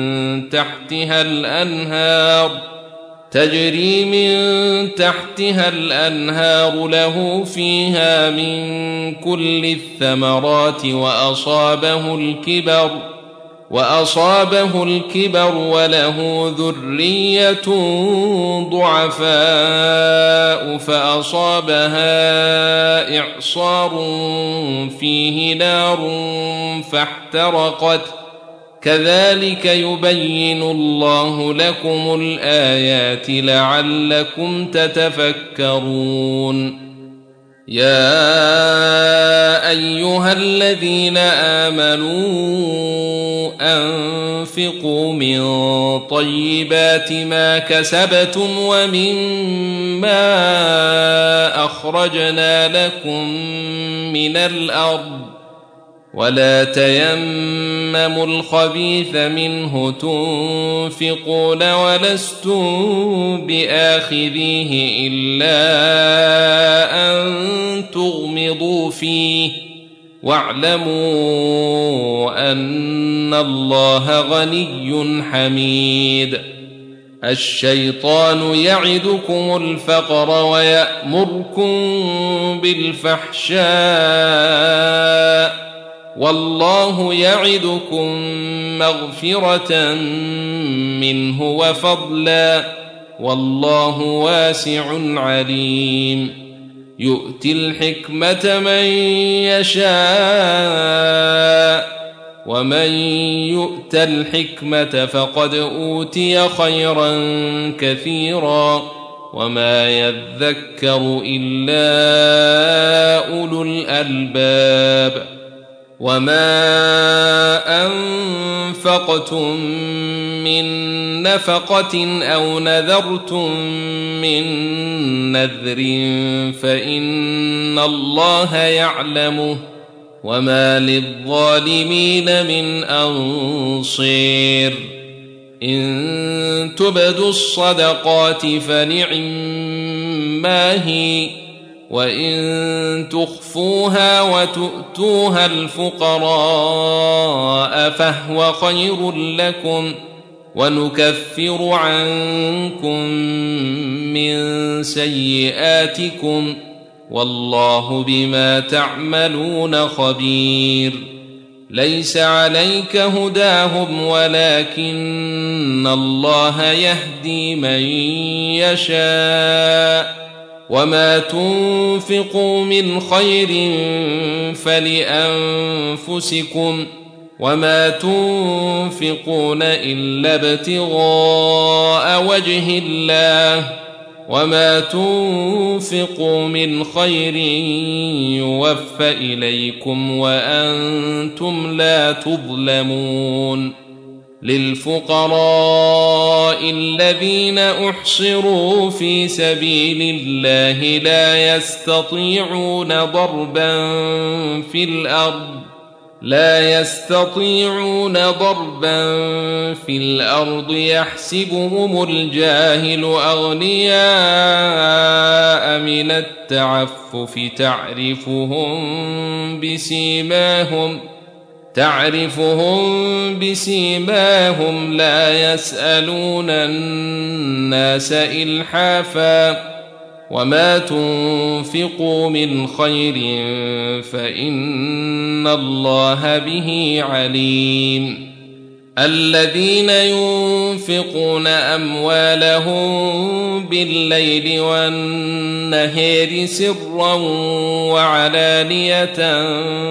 من تحتها الأنهار له فيها من كل الثمرات وأصابه الكبر وله ذرية ضعفاء فأصابها إعصار فيه نار فاحترقت كذلك يبين الله لكم الآيات لعلكم تتفكرون يا أيها الذين آمنوا أنفقوا من طيبات ما كسبتم ومما أخرجنا لكم من الأرض ولا تيمموا الخبيث منه تنفقون ولستم بآخذيه إلا أن تغمضوا فيه واعلموا أن الله غني حميد الشيطان يعدكم الفقر ويأمركم بالفحشاء والله يعدكم مغفرة منه وفضلا والله واسع عليم يؤتي الحكمة من يشاء ومن يؤت الحكمة فقد أوتي خيرا كثيرا وما يذكر إلا أولو الألباب وما أنفقتم من نفقة أو نذرتم من نذر فإن الله يعلمه وما للظالمين من أنصير إن تبدوا الصدقات فنعما هي وإن تخفوها وتؤتوها الفقراء فهو خير لكم ونكفر عنكم من سيئاتكم والله بما تعملون خبير ليس عليك هداهم ولكن الله يهدي من يشاء وما تنفقوا من خير فلأنفسكم وما تنفقون إلا ابتغاء وجه الله وما تنفقوا من خير يوفى إليكم وأنتم لا تظلمون للفقراء الذين أحصروا في سبيل الله لا يستطيعون ضربا في الأرض يحسبهم الجاهل أغنياء من تعرفهم بسيماهم لا يسألون الناس إلحافا وما تنفقوا من خير فإن الله به عليم الذين ينفقون أموالهم بالليل والنهار سرا وعلانية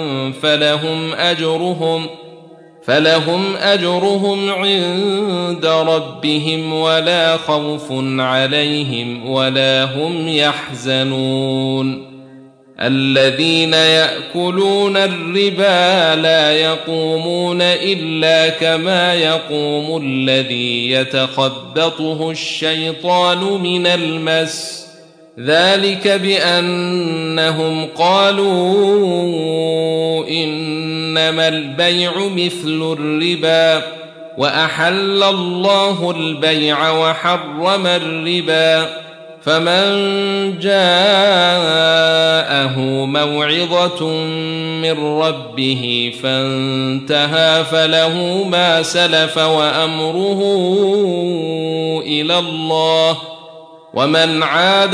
فلهم أجرهم عند ربهم ولا خوف عليهم ولا هم يحزنون الذين يأكلون الربا لا يقومون إلا كما يقوم الذي يتخبطه الشيطان من المس ذلك بأنهم قالوا إنما البيع مثل الربا وأحل الله البيع وحرم الربا فمن جاءه موعظة من ربه فانتهى فله ما سلف وأمره إلى الله ومن عاد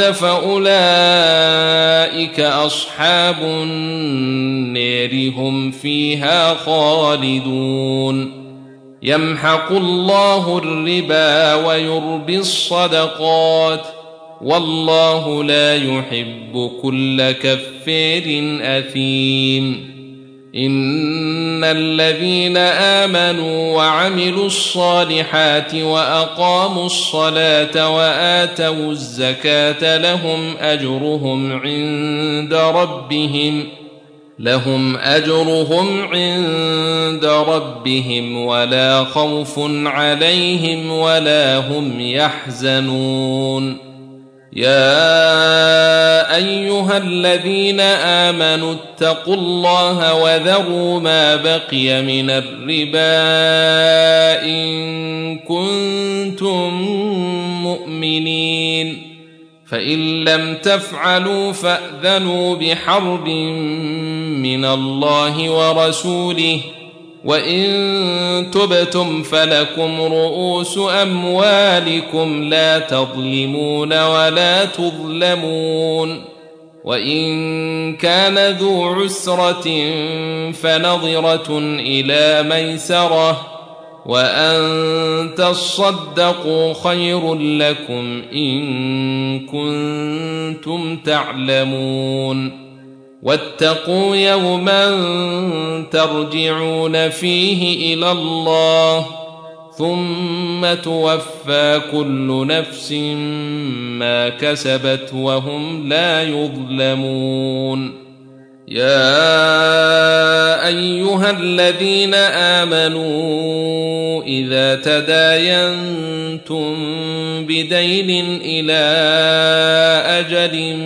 فأولئك أصحاب النار هم فيها خالدون يمحق الله الربا ويربي الصدقات والله لا يحب كل كفار أثيم إن الذين آمنوا وعملوا الصالحات وأقاموا الصلاة وآتوا الزكاة لهم أجرهم عند ربهم ولا خوف عليهم ولا هم يحزنون يا أيها الذين آمنوا اتقوا الله وذروا ما بقي من الربا إن كنتم مؤمنين فإن لم تفعلوا فأذنوا بحرب من الله ورسوله وإن تبتم فلكم رؤوس أموالكم لا تظلمون ولا تظلمون وإن كان ذو عسرة فنظرة إلى ميسرة وأن تصدقوا خير لكم إن كنتم تعلمون واتقوا يوما ترجعون فيه إلى الله ثم توفى كل نفس ما كسبت وهم لا يظلمون يا أيها الذين آمنوا إذا تداينتم بدين إلى أجل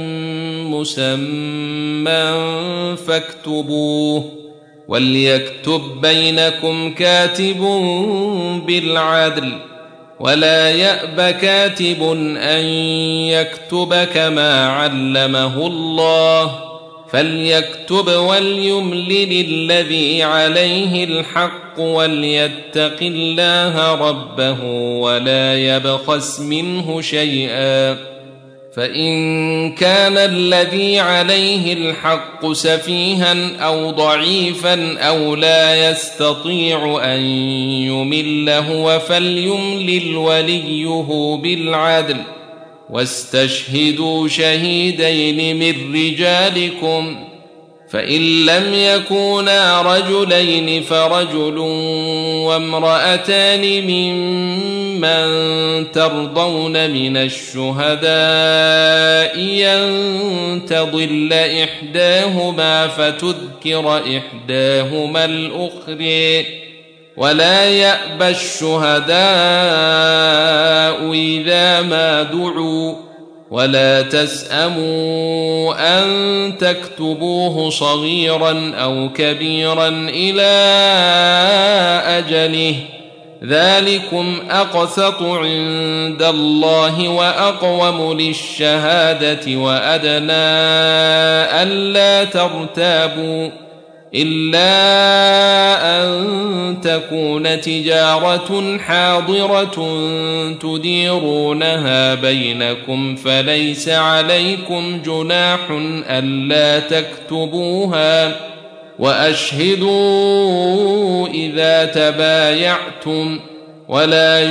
مسمى فاكتبوه وليكتب بينكم كاتب بالعدل ولا يأب كاتب أن يكتب كما علمه الله فليكتب وليملل الذي عليه الحق وليتق الله ربه ولا يبخس منه شيئا فإن كان الذي عليه الحق سفيها أو ضعيفا أو لا يستطيع أن يمل هو فليملل وليه بالعدل واستشهدوا شهيدين من رجالكم فإن لم يكونا رجلين فرجل وامرأتان ممن ترضون من الشهداء أن تضل إحداهما فتذكر إحداهما الأخرى ولا يأبى الشهداء إذا ما دعوا ولا تسأموا أن تكتبوه صغيرا أو كبيرا إلى أجله ذلكم أقسط عند الله وأقوم للشهادة وأدنى ألا ترتابوا إلا أن تكون تجارة حاضرة تديرونها بينكم فليس عليكم جناح ألا تكتبوها، وأشهدوا إذا تبايعتم، ولا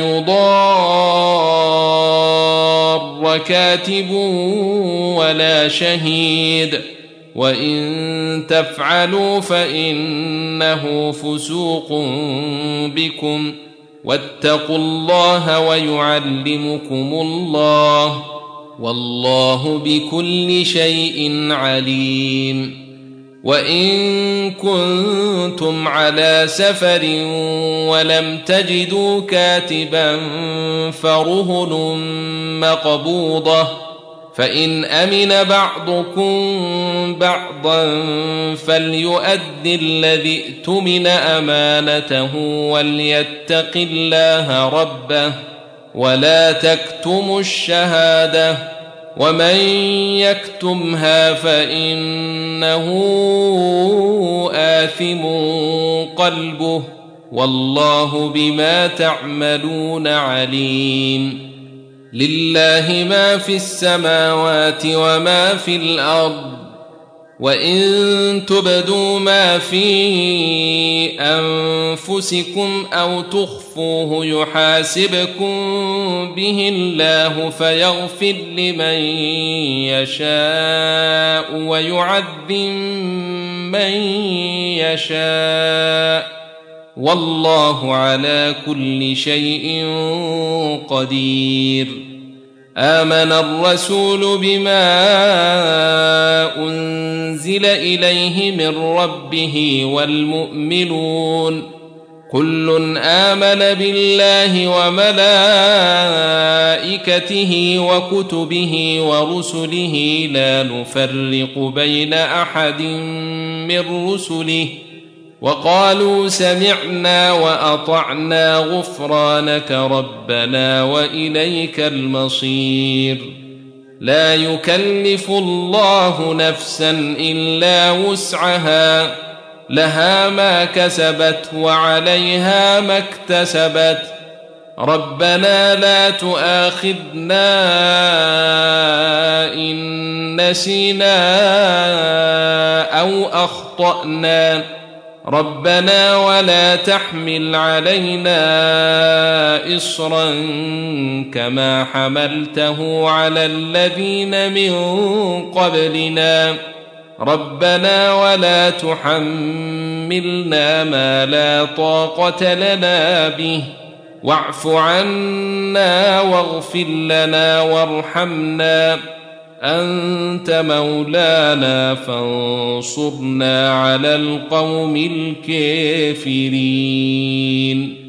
يضار كاتب ولا شهيد، وإن تفعلوا فإنه فسوق بكم، واتقوا الله ويعلمكم الله، والله بكل شيء عليم. وإن كنتم على سفر ولم تجدوا كاتبا فرهن مقبوضة، فإن أمن بعضكم بعضا فليؤد الذي اؤتمن أمانته وليتق الله ربه، ولا تكتموا الشهادة، ومن يكتمها فإنه آثم قلبه، والله بما تعملون عليم. لله ما في السماوات وما في الأرض، وإن تبدوا ما في أنفسكم أو تخفوه يحاسبكم به الله فيغفر لمن يشاء ويعذب من يشاء، والله على كل شيء قدير. آمن الرسول بما أنزل إليه من ربه والمؤمنون كل آمن بالله وملائكته وكتبه ورسله لا نفرق بين أحد من رسله، وقالوا سمعنا وأطعنا غفرانك ربنا وإليك المصير. لا يكلف الله نفسا إلا وسعها، لها ما كسبت وعليها ما اكتسبت، ربنا لا تؤاخذنا إن نسينا أو أخطأنا، ربنا ولا تحمل علينا إصرا كما حملته على الذين من قبلنا، ربنا ولا تحملنا ما لا طاقة لنا به، واعف عنا واغفر لنا وارحمنا، أنت مولانا فانصرنا على القوم الكافرين.